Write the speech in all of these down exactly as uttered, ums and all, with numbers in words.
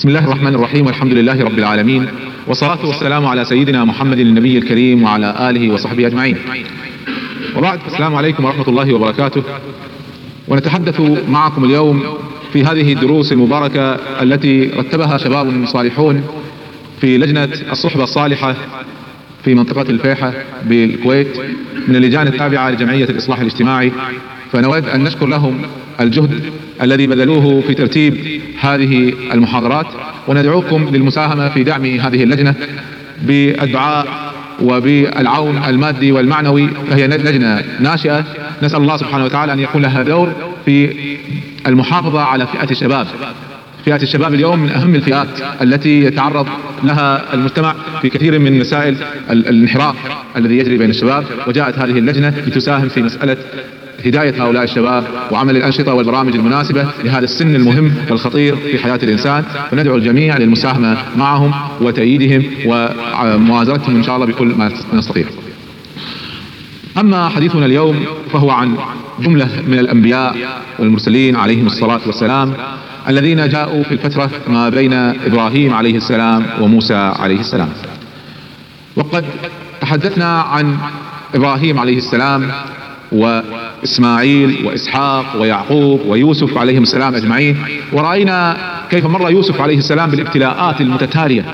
بسم الله الرحمن الرحيم، والحمد لله رب العالمين، والصلاة والسلام على سيدنا محمد النبي الكريم وعلى آله وصحبه أجمعين. وبعد، السلام عليكم ورحمة الله وبركاته. ونتحدث معكم اليوم في هذه الدروس المباركة التي رتبها شباب صالحون في لجنة الصحبة الصالحة في منطقة الفيحة بالكويت من اللجان التابعة لجمعية الإصلاح الاجتماعي، فنود أن نشكر لهم الجهد الذي بذلوه في ترتيب هذه المحاضرات، وندعوكم للمساهمة في دعم هذه اللجنة بالدعاء وبالعون المادي والمعنوي، فهي لجنة ناشئة. نسأل الله سبحانه وتعالى أن يكون لها دور في المحافظة على فئة الشباب. فئة الشباب اليوم من أهم الفئات التي يتعرض لها المجتمع في كثير من مسائل الانحراف الذي يجري بين الشباب، وجاءت هذه اللجنة لتساهم في مسألة هداية هؤلاء الشباب وعمل الأنشطة والبرامج المناسبة لهذا السن المهم والخطير في حياة الإنسان، وندعو الجميع للمساهمة معهم وتأييدهم وموازرتهم إن شاء الله بكل ما نستطيع. أما حديثنا اليوم فهو عن جملة من الأنبياء والمرسلين عليهم الصلاة والسلام الذين جاءوا في الفترة ما بين إبراهيم عليه السلام وموسى عليه السلام. وقد تحدثنا عن إبراهيم عليه السلام وإسماعيل وإسحاق ويعقوب ويوسف عليهم السلام أجمعين، ورأينا كيف مر يوسف عليه السلام بالابتلاءات المتتالية،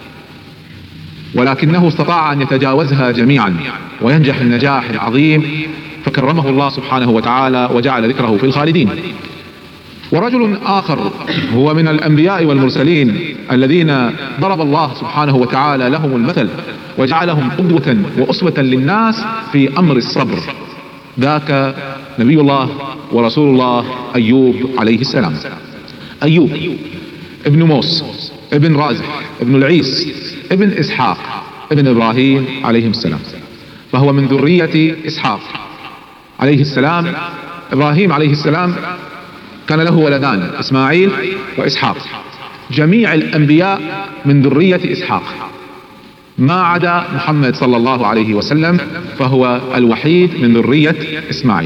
ولكنه استطاع أن يتجاوزها جميعا وينجح النجاح العظيم، فكرمه الله سبحانه وتعالى وجعل ذكره في الخالدين. ورجل آخر هو من الأنبياء والمرسلين الذين ضرب الله سبحانه وتعالى لهم المثل وجعلهم قدوة وأسوة للناس في أمر الصبر، ذاك نبي الله ورسول الله أيوب عليه السلام. أيوب ابن موس ابن رازح ابن العيس ابن إسحاق ابن إبراهيم عليهم السلام، فهو من ذرية إسحاق عليه السلام. إبراهيم عليه السلام كان له ولدان، إسماعيل وإسحاق. جميع الأنبياء من ذرية إسحاق ما عدا محمد صلى الله عليه وسلم، فهو الوحيد من ذرية إسماعيل.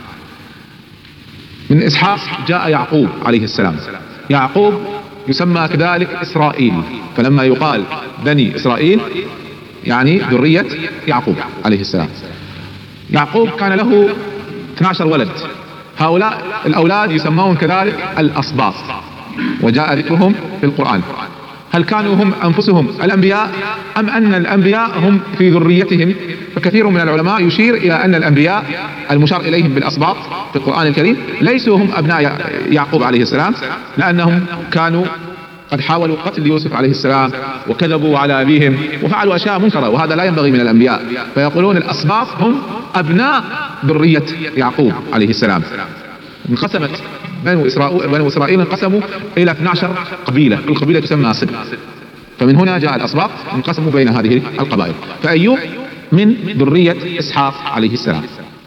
من إسحاق جاء يعقوب عليه السلام. يعقوب يسمى كذلك إسرائيل، فلما يقال بني إسرائيل يعني ذرية يعقوب عليه السلام. يعقوب كان له اثني عشر ولد، هؤلاء الأولاد يسمون كذلك الأسباط، وجاء ذكرهم في القرآن. هل كانوا هم أنفسهم الأنبياء أم أن الأنبياء هم في ذريتهم؟ فكثير من العلماء يشير إلى أن الأنبياء المشار إليهم بالأسباط في القرآن الكريم ليسوا هم أبناء يعقوب عليه السلام، لأنهم كانوا قد حاولوا قتل يوسف عليه السلام وكذبوا على أبيهم وفعلوا أشياء منكرة، وهذا لا ينبغي من الأنبياء، فيقولون الأسباط هم أبناء ذرية يعقوب عليه السلام. انقسمت بنو إسرائيل بنو إسرائيل انقسموا إلى اثني عشر قبيلة، كل قبيلة تسمى سبط، فمن هنا جاء الأسباط انقسموا بين هذه القبائل. فأيوب من ذرية إسحاق عليه السلام.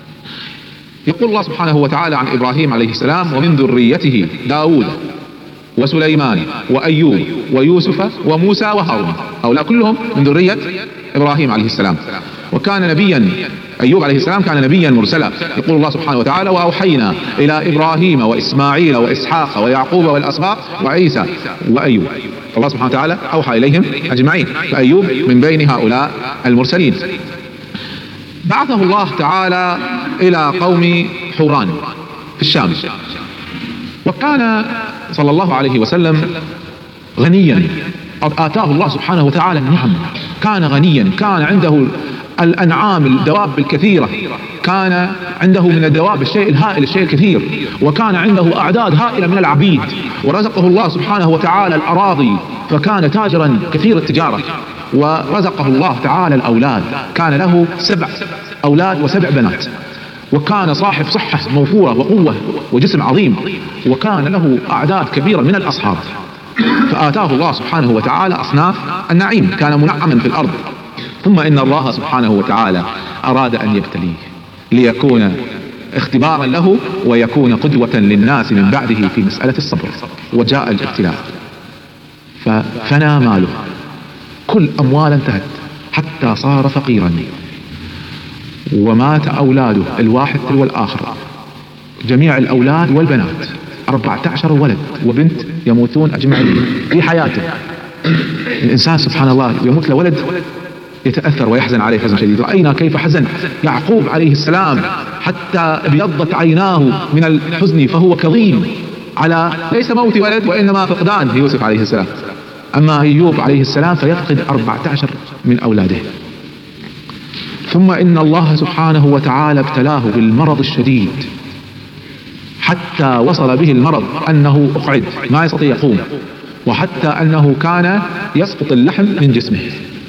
يقول الله سبحانه وتعالى عن إبراهيم عليه السلام: ومن ذريته داود وسليمان وأيوب ويوسف وموسى وهارون. هؤلاء كلهم من ذرية إبراهيم عليه السلام. وكان نبيا، أيوب عليه السلام كان نبيا مرسلا. يقول الله سبحانه وتعالى: وأوحينا إلى إبراهيم وإسماعيل وإسحاق ويعقوب والأسباط وعيسى وأيوب. الله سبحانه وتعالى أوحى إليهم أجمعين، فأيوب من بين هؤلاء المرسلين. بعثه الله تعالى إلى قوم حوران في الشام، وكان صلى الله عليه وسلم غنيا، آتاه الله سبحانه وتعالى النعم، كان غنيا، كان عنده الأنعام الدواب الكثيرة، كان عنده من الدواب الشيء الهائل الشيء الكثير، وكان عنده أعداد هائلة من العبيد، ورزقه الله سبحانه وتعالى الأراضي، فكان تاجرا كثير التجارة. ورزقه الله تعالى الأولاد، كان له سبع أولاد وسبع بنات، وكان صاحب صحة موفورة وقوة وجسم عظيم، وكان له أعداد كبيرة من الأصحاب. فآتاه الله سبحانه وتعالى أصناف النعيم، كان منعما في الأرض. ثم إن الله سبحانه وتعالى أراد أن يبتليه ليكون اختبارا له ويكون قدوة للناس من بعده في مسألة الصبر. وجاء الابتلاء ففنى ماله، كل أمواله انتهت حتى صار فقيرا، ومات أولاده الواحد تلو الآخر، جميع الأولاد والبنات. أربعة عشر ولد وبنت يموتون أجمعين في حياته. الإنسان سبحان الله يموت له ولد يتأثر ويحزن عليه حزن شديد. رأينا كيف حزن يعقوب عليه السلام حتى ابيضت عيناه من الحزن، فهو كظيم على ليس موت ولد وإنما فقدان يوسف عليه السلام. أما أيوب عليه السلام فيفقد أربعة عشر من أولاده. ثم إن الله سبحانه وتعالى ابتلاه بالمرض الشديد حتى وصل به المرض أنه أقعد ما يستطيع يقوم، وحتى أنه كان يسقط اللحم من جسمه.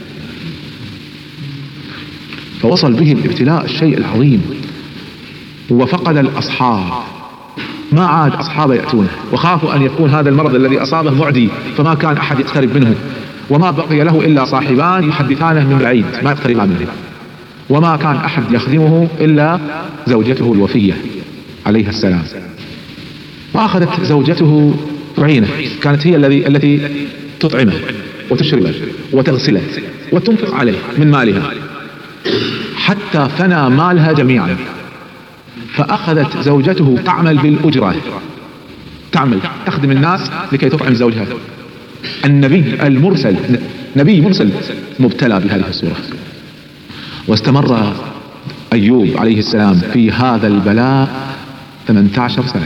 فوصل به الابتلاء الشيء العظيم، وفقد الأصحاب، ما عاد أصحابه يأتونه، وخافوا أن يكون هذا المرض الذي أصابه معدي فما كان أحد يقترب منه، وما بقي له إلا صاحبان يحدثانه من بعيد ما يقتربان منه، وما كان أحد يخدمه إلا زوجته الوفية عليه السلام. وأخذت زوجته تعينه، كانت هي الذي التي تطعمه وتشربه وتغسله وتنفق عليه من مالها، حتى فنى مالها جميعا. فأخذت زوجته تعمل بالأجرة، تعمل تخدم الناس لكي تطعم زوجها. النبي المرسل، نبي مرسل مبتلى بهذه الصورة. واستمر أيوب عليه السلام في هذا البلاء ثمانية عشر سنة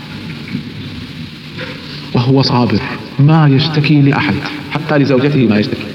وهو صابر، ما يشتكي لأحد حتى لزوجته ما يشتكي.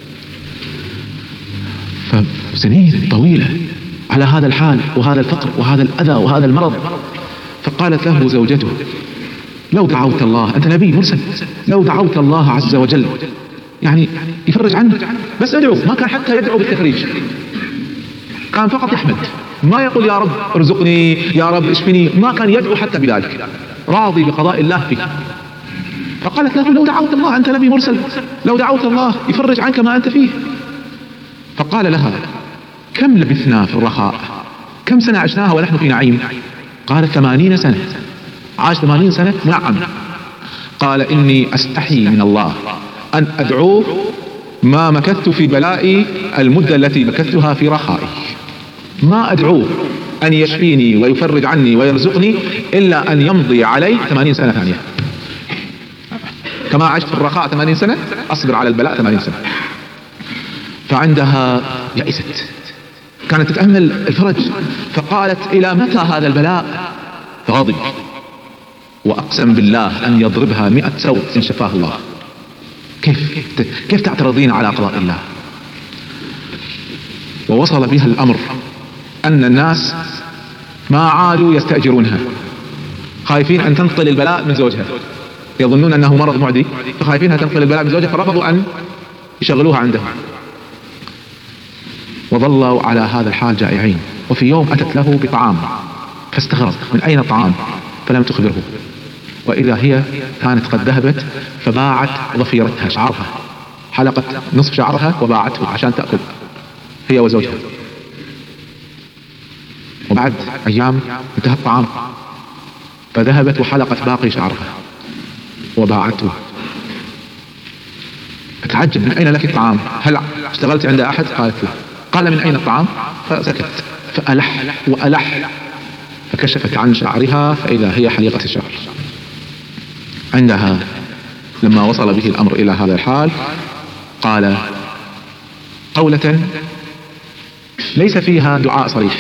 فسنين طويلة على هذا الحال وهذا الفقر وهذا الأذى وهذا المرض. فقالت له زوجته: لو دعوت الله، أنت نبي مرسل، لو دعوت الله عز وجل يعني يفرج عنك، بس ادعو. ما كان حتى يدعو بالتفريج، كان فقط يحمد، ما يقول يا رب ارزقني يا رب اشفني، ما كان يدعو حتى بذلك، راضي بقضاء الله فيه. فقالت له: لو دعوت الله، أنت نبي مرسل، لو دعوت الله يفرج عنك ما أنت فيه. فقال لها: كم لبثنا في الرخاء، كم سنة عشناها ونحن في نعيم؟ قالت: ثمانين سنة. عاش ثمانين سنة نعم. قال: إني أستحي من الله أن أدعوه ما مكثت في بلائي المدة التي مكثتها في رخائي، ما أدعوه أن يشفيني ويفرج عني ويرزقني إلا أن يمضي علي ثمانين سنة ثانية. كما عشت في الرخاء ثمانين سنة أصبر على البلاء ثمانين سنة. فعندها يأست، كانت تتأمل الفرج، فقالت: إلى متى هذا البلاء؟ فغضب وأقسم بالله أن يضربها مئة سوط إن شفاه الله. كيف كيف تعترضين على قضاء الله؟ ووصل بها الأمر أن الناس ما عادوا يستأجرونها، خايفين أن تنقل البلاء من زوجها، يظنون أنه مرض معدي فخايفينها تنقل البلاء من زوجها، فرفضوا أن يشغلوها عندهم. وظلوا على هذا الحال جائعين. وفي يوم أتت له بطعام فاستغرب من أين الطعام، فلم تخبره، وإذا هي كانت قد ذهبت فباعت ضفيرتها، شعرها، حلقت نصف شعرها وباعته عشان تأكل هي وزوجها. وبعد أيام انتهى الطعام فذهبت وحلقت باقي شعرها وباعته. فتعجب: من أين لك الطعام؟ هل اشتغلت عند أحد؟ قالت لا. قال: من أين الطعام؟ فسكت. فألح وألح، فكشفت عن شعرها فإذا هي حليقة الشعر. عندها لما وصل به الأمر إلى هذا الحال قال قولة ليس فيها دعاء صريح،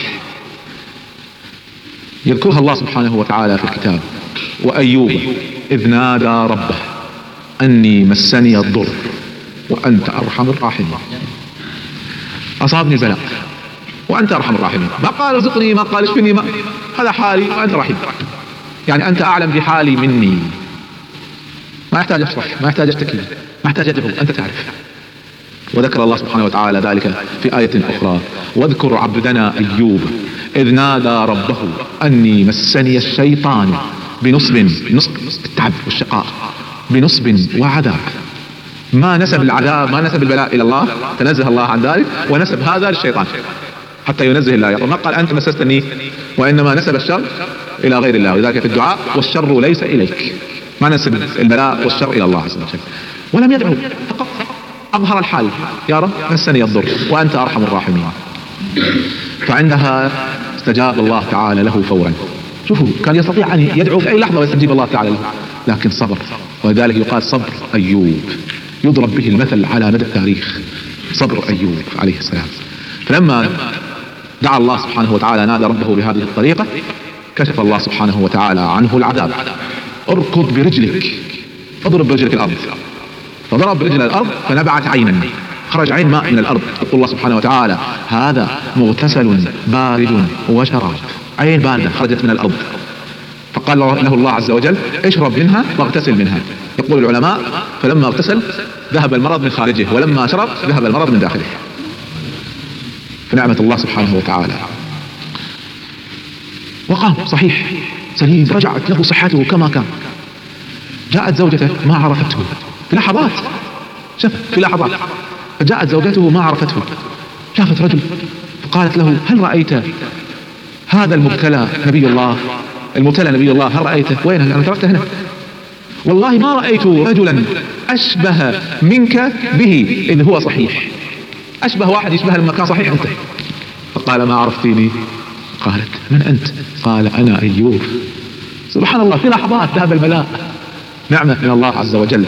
يذكرها الله سبحانه وتعالى في الكتاب: وأيوب إذ نادى ربه أني مسني الضر وأنت أرحم الراحمين. أصابني البلاء وأنت أرحم الراحمين، ما قال ارزقني، ما قال اشفني، ما هذا حالي وأنت رحيم، يعني أنت أعلم بحالي مني، ما يحتاج أشرح، ما يحتاج أشتكي، ما يحتاج أدعو، أنت تعرف. وذكر الله سبحانه وتعالى ذلك في آية أخرى: واذكر عبدنا أيوب إذ نادى ربه أني مسني الشيطان بنصب، نصب التعب والشقاء، بنصب وعذاب. ما نسب العذاب، ما نسب البلاء إلى الله، تنزه الله عن ذلك، ونسب هذا للشيطان حتى ينزه الله. ما قال أنت مسستني، وإنما نسب الشر إلى غير الله. وذلك في الدعاء: والشر ليس إليك، ما نسب البلاء والشر إلى الله عز وجل. ولم يدعو، فقط أظهر الحال: يا رب مسني الضر وأنت أرحم الراحمين. فعندها استجاب الله تعالى له فورا شوفوا كان يستطيع أن يدعو في أي لحظة ويستجيب الله تعالى له، لكن صبر. ولذلك يقال صبر أيوب، يضرب به المثل على مدى التاريخ، صبر أيوب عليه السلام. فلما دعا الله سبحانه وتعالى نادى ربه بهذه الطريقة كشف الله سبحانه وتعالى عنه العذاب. اركض برجلك، اضرب برجلك الأرض، فضرب برجل الأرض فنبعت عينا، خرج عين ماء من الأرض. يقول الله سبحانه وتعالى هذا مغتسل بارد وشراب، عين باردة خرجت من الأرض. فقال له الله عز وجل اشرب منها واغتسل منها. يقول العلماء فلما اغتسل ذهب المرض من خارجه، ولما شرب ذهب المرض من داخله. فنعمة الله سبحانه وتعالى. وقام صحيح سليم، رجعت له صحته كما كان. جاءت زوجته ما عرفته في لحظات، شوف في لحظات، فجاءت زوجته ما عرفته، شافت رجل فقالت له هل رأيت هذا المبتلى نبي الله؟ المبتلى نبي الله هل رأيته؟ وين أنا تركته هنا؟ والله ما رأيت رجلا أشبه منك به إذ هو صحيح، أشبه واحد يشبه لما كان صحيح أنت. فقال ما عرفتيني؟ قالت من أنت؟ قال أنا أيوب. سبحان الله، في لحظات ذهب البلاء، نعمة من الله عز وجل.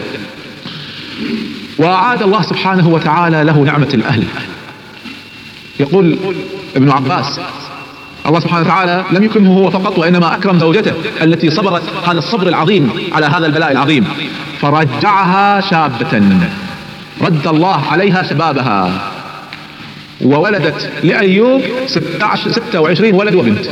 وأعاد الله سبحانه وتعالى له نعمة الأهل. يقول ابن عباس الله سبحانه وتعالى لم يكرمه هو فقط، وإنما أكرم زوجته التي صبرت هذا الصبر العظيم على هذا البلاء العظيم، فرجعها شابة، رد الله عليها شبابها، وولدت لأيوب ستة وعشرين ولد وبنت.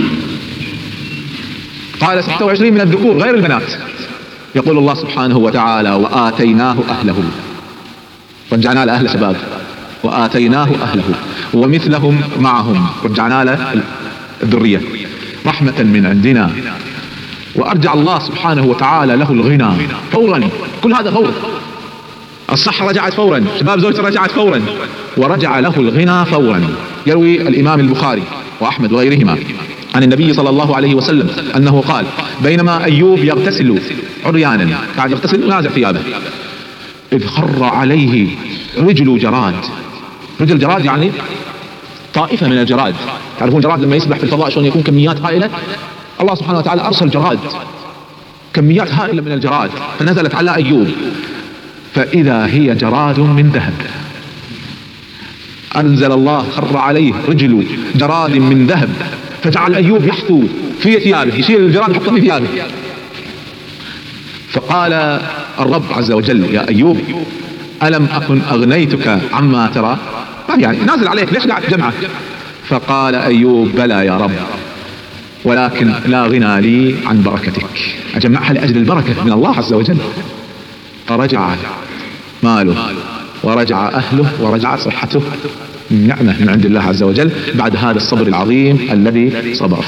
قال ستة وعشرين من الذكور غير البنات. يقول الله سبحانه وتعالى وآتيناه أهله، رجعنا له أهل شباب، وآتيناه أهله ومثلهم معهم، رجعنا له الذرية رحمة من عندنا. وأرجع الله سبحانه وتعالى له الغنى فورا، كل هذا فورا، الصحة رجعت فورا، شباب زوجته رجعت فورا، ورجع له الغنى فورا. يروي الإمام البخاري وأحمد وغيرهما عن النبي صلى الله عليه وسلم أنه قال بينما أيوب يغتسل عريانا، قاعد يغتسل ونازع ثيابه، إذ خر عليه رجل جراد. رجل جراد يعني طائفة من الجراد، تعرفون الجراد لما يسبح في الفضاء شلون يكون كميات هائلة؟ الله سبحانه وتعالى أرسل جراد، كميات هائلة من الجراد، فنزلت على أيوب، فإذا هي جراد من ذهب. أنزل الله خر عليه رجل جراد من ذهب، فجعل أيوب يحثو في ثيابه، يشيل الجراد يحطه في ثيابه. فقال الرب عز وجل يا أيوب ألم أكن أغنيتك عما ترى؟ يعني نازل عليك ليش قاعد تجمعه؟ فقال أيوب بلى يا رب، ولكن لا غنى لي عن بركتك، أجمعها لأجل البركة من الله عز وجل. فرجع ماله ورجع أهله ورجع صحته، نعمة من عند الله عز وجل بعد هذا الصبر العظيم الذي صبر.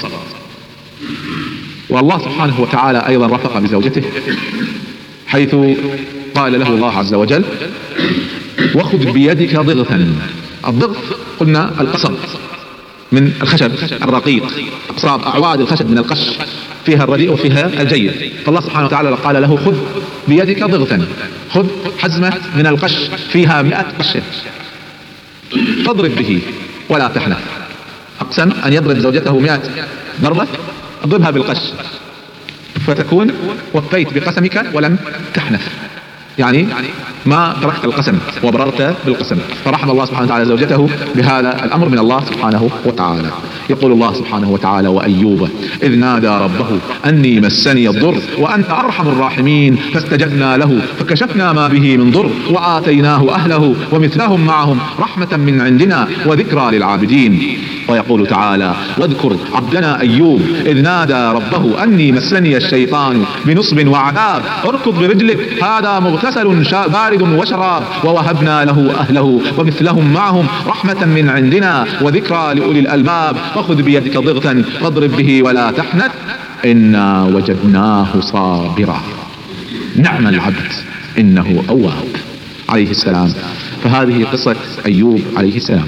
والله سبحانه وتعالى أيضا رفق بزوجته، حيث قال له الله عز وجل وخذ بيدك ضغثا. الضغث قلنا القصب من الخشب الرقيق، أقصاب أعواد الخشب من القش، فيها الرديء وفيها الجيد. فالله سبحانه وتعالى قال له خذ بيدك ضغثا، خذ حزمة من القش فيها مئة قشة فاضرب به ولا تحنث. أقسم أن يضرب زوجته مئة ضربة، اضربها بالقش فتكون وفيت بقسمك ولم تحنث، يعني ما تركت القسم وبررت بالقسم. فرحم الله سبحانه وتعالى زوجته بهذا الأمر من الله سبحانه وتعالى. يقول الله سبحانه وتعالى وأيوب إذ نادى ربه أني مسني الضر وأنت أرحم الراحمين فاستجبنا له فكشفنا ما به من ضر وآتيناه أهله ومثلهم معهم رحمة من عندنا وذكرى للعابدين. ويقول تعالى واذكر عبدنا أيوب إذ نادى ربه أني مسني الشيطان بنصب وعذاب اركض برجلك هذا مغتسل بارد وشراب ووهبنا له أهله ومثلهم معهم رحمة من عندنا وذكرى لأولي الألباب فخذ بيدك ضغثا فاضرب به ولا تحنث إنا وجدناه صابرا نعم العبد إنه أواب عليه السلام. فهذه قصة أيوب عليه السلام.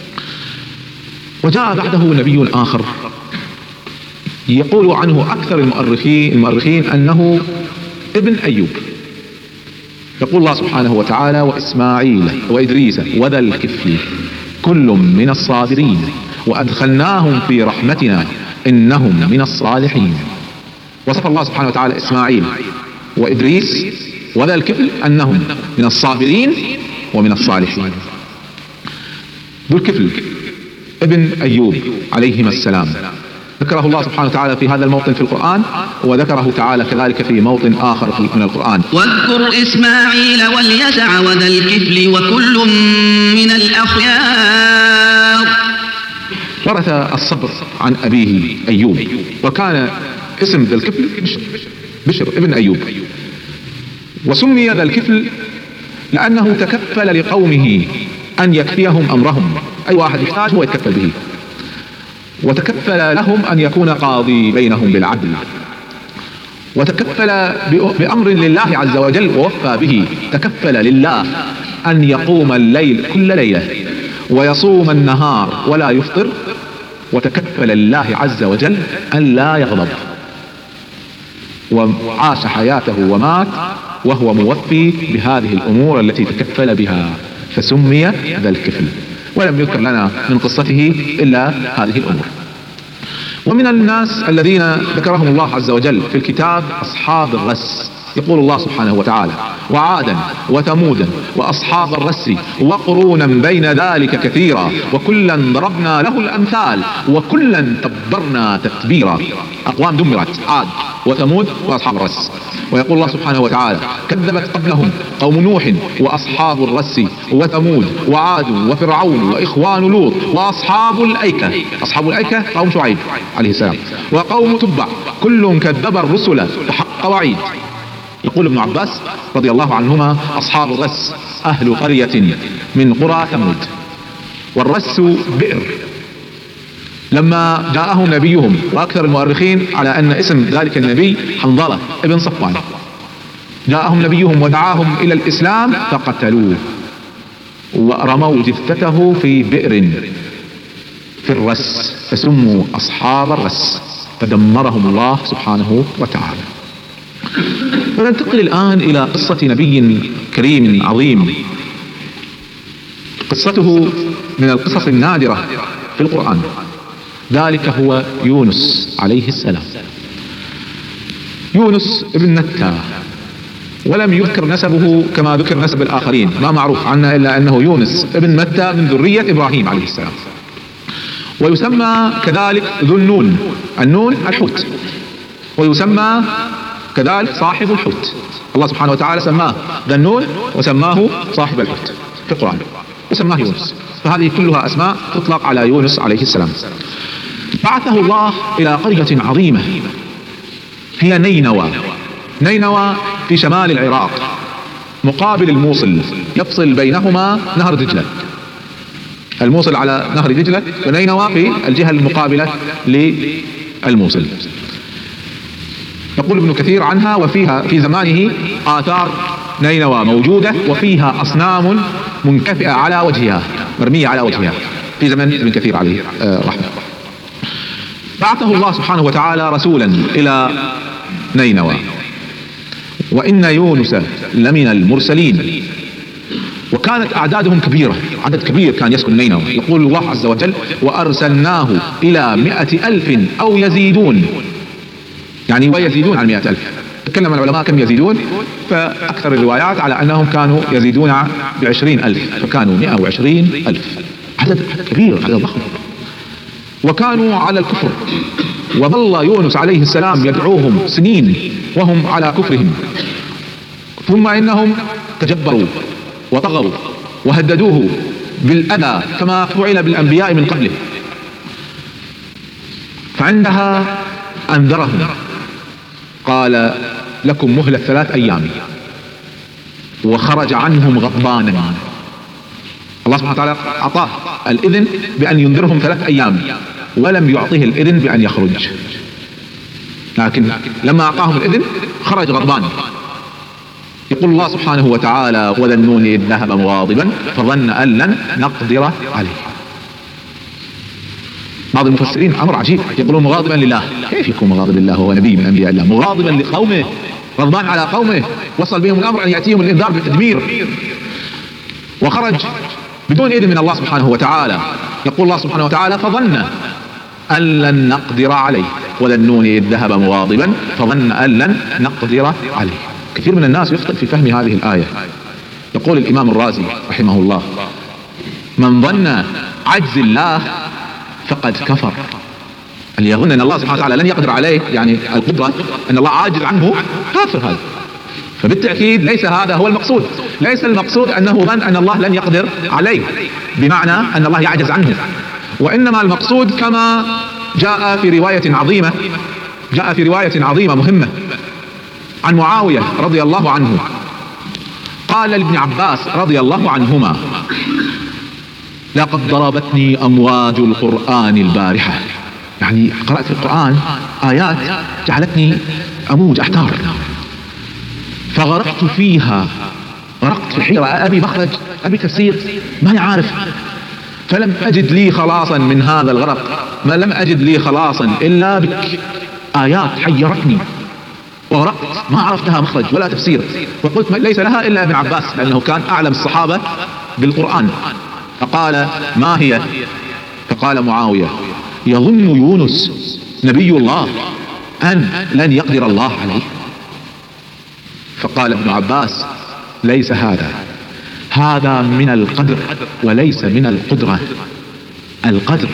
وجاء بعده نبي آخر يقول عنه أكثر المؤرخين, المؤرخين أنه ابن أيوب. يقول الله سبحانه وتعالى وإسماعيل وإدريس وذا الكفل كل من الصابرين وأدخلناهم في رحمتنا إنهم من الصالحين. وصف الله سبحانه وتعالى إسماعيل وإدريس وذا الكفل أنهم من الصابرين ومن الصالحين. ذو الكفل ابن أيوب عليهما السلام ذكره الله سبحانه وتعالى في هذا الموطن في القرآن، وذكره تعالى كذلك في موطن آخر من القرآن. واذكر إسماعيل واليسع وذا الكفل وكل من الأخيار. ورث الصبر عن أبيه أيوب، وكان اسم ذا الكفل بشر, بشر ابن أيوب، وسمي ذا الكفل لأنه تكفل لقومه أن يكفيهم أمرهم، أي واحد يحتاج هو يتكفل به، وتكفل لهم أن يكون قاضي بينهم بالعدل، وتكفل بأمر لله عز وجل ووفى به. تكفل لله أن يقوم الليل كل ليلة ويصوم النهار ولا يفطر، وتكفل لله عز وجل أن لا يغضب، وعاش حياته ومات وهو موفي بهذه الأمور التي تكفل بها، فسمي ذا الكفل. ولم يذكر لنا من قصته إلا هذه الأمور. ومن الناس الذين ذكرهم الله عز وجل في الكتاب أصحاب الرس. يقول الله سبحانه وتعالى: وعادا وثمودا وأصحاب الرس وقرونا بين ذلك كثيرا وكلا ضربنا له الأمثال وكلا تبرنا تتبيرا. أقوام دمرت: عاد وثمود وأصحاب الرس. ويقول الله سبحانه وتعالى: كذبت قبلهم قوم نوح وأصحاب الرس وثمود وعاد وفرعون وإخوان لوط وأصحاب الأيكة. أصحاب الأيكة قوم شعيب عليه السلام، وقوم تبع كل كذب الرسل وحق وعيد. يقول ابن عباس رضي الله عنهما: أصحاب الرس أهل قرية من قرى ثمود. والرس بئر. لما جاءهم نبيهم، وأكثر المؤرخين على أن اسم ذلك النبي حنظلة ابن صفوان، جاءهم نبيهم ودعاهم إلى الإسلام فقتلوه ورموا جثته في بئر في الرس، فسموا أصحاب الرس، فدمرهم الله سبحانه وتعالى. وننتقل الآن إلى قصة نبي كريم عظيم، قصته من القصص النادرة في القرآن. ذلك هو يونس عليه السلام. يونس ابن متى، ولم يذكر نسبه كما ذكر نسب الآخرين، ما معروف عنه إلا أنه يونس ابن متى من ذرية إبراهيم عليه السلام. ويسمى كذلك ذو النون، النون الحوت، ويسمى كذلك صاحب الحوت. الله سبحانه وتعالى سماه ذا النون وسماه صاحب الحوت في القرآن، وسماه يونس. فهذه كلها أسماء تطلق على يونس عليه السلام. بعثه الله إلى قرية عظيمة هي نينوى. نينوى في شمال العراق مقابل الموصل، يفصل بينهما نهر دجلة. الموصل على نهر دجلة، ونينوى في الجهة المقابلة للموصل. يقول ابن كثير عنها: وفيها في زمانه آثار نينوى موجودة، وفيها أصنام منكفئة على وجهها، مرمية على وجهها، في زمن ابن كثير عليه رحمه. بعثه الله سبحانه وتعالى رسولا إلى نينوى. وإن يونس لمن المرسلين. وكانت أعدادهم كبيرة، عدد كبير كان يسكن نينوى. يقول الله عز وجل: وأرسلناه إلى مئة ألف أو يزيدون، يعني ويزيدون عن مئة ألف. تكلم العلماء كم يزيدون، فأكثر الروايات على أنهم كانوا يزيدون بعشرين ألف، فكانوا مئة وعشرين ألف. عدد كبير، عدد ضخم. وكانوا على الكفر، وظل يونس عليه السلام يدعوهم سنين وهم على كفرهم، ثم إنهم تجبروا وطغوا وهددوه بالأذى كما فعل بالأنبياء من قبله. فعندها أنذرهم، قال: لكم مهلة ثلاث أيام، وخرج عنهم غضبانا. الله سبحانه وتعالى أعطاه الإذن بأن ينذرهم ثلاث أيام، ولم يعطيه الإذن بأن يخرج، لكن لما أعطاهم الإذن خرج غضبان. يقول الله سبحانه وتعالى: وذا النون إذ ذهب مغاضبا فظن أن لن نقدر عليه. بعض المفسرين أمر عجيب، يقولون مغاضبا لله. كيف يكون مغاضب لله وهو نبي من أنبياء الله؟ مغاضبا لقومه، غضبان على قومه، وصل بهم الأمر أن يأتيهم الإنذار بالتدمير، وخرج بدون إذن من الله سبحانه وتعالى. يقول الله سبحانه وتعالى: فظن أن لن نقدر عليه وذنون إذ ذهب مغاضبا فظن أن لن نقدر عليه. كثير من الناس يخطئ في فهم هذه الآية. يقول الإمام الرازي رحمه الله: من ظن عجز الله فقد كفر. اللي يظن أن الله سبحانه وتعالى لن يقدر عليه، يعني القدرة أن الله عاجز عنه، كافر هذا. فبالتأكيد ليس هذا هو المقصود. ليس المقصود أنه ظن أن الله لن يقدر عليه بمعنى أن الله يعجز عنه، وإنما المقصود كما جاء في رواية عظيمة جاء في رواية عظيمة مهمة عن معاوية رضي الله عنه، قال لابن عباس رضي الله عنهما: لقد ضربتني أمواج القرآن البارحة. يعني قرأت في القرآن آيات جعلتني أموج أحتار، فغرقت فيها، غرقت في حيرة، أبي مخرج، أبي تفسير، ما عارف. فلم أجد لي خلاصا من هذا الغرق، ما لم أجد لي خلاصا إلا بك. آيات حيرتني وغرقت، ما عرفت لها مخرج ولا تفسير. وقلت ليس لها إلا ابن عباس، لأنه كان أعلم الصحابة بالقرآن. فقال: ما هي؟ فقال معاوية: يظن يونس نبي الله أن لن يقدر الله عليه. فقال ابن عباس: ليس هذا، هذا من القدر وليس من القدرة. القدر،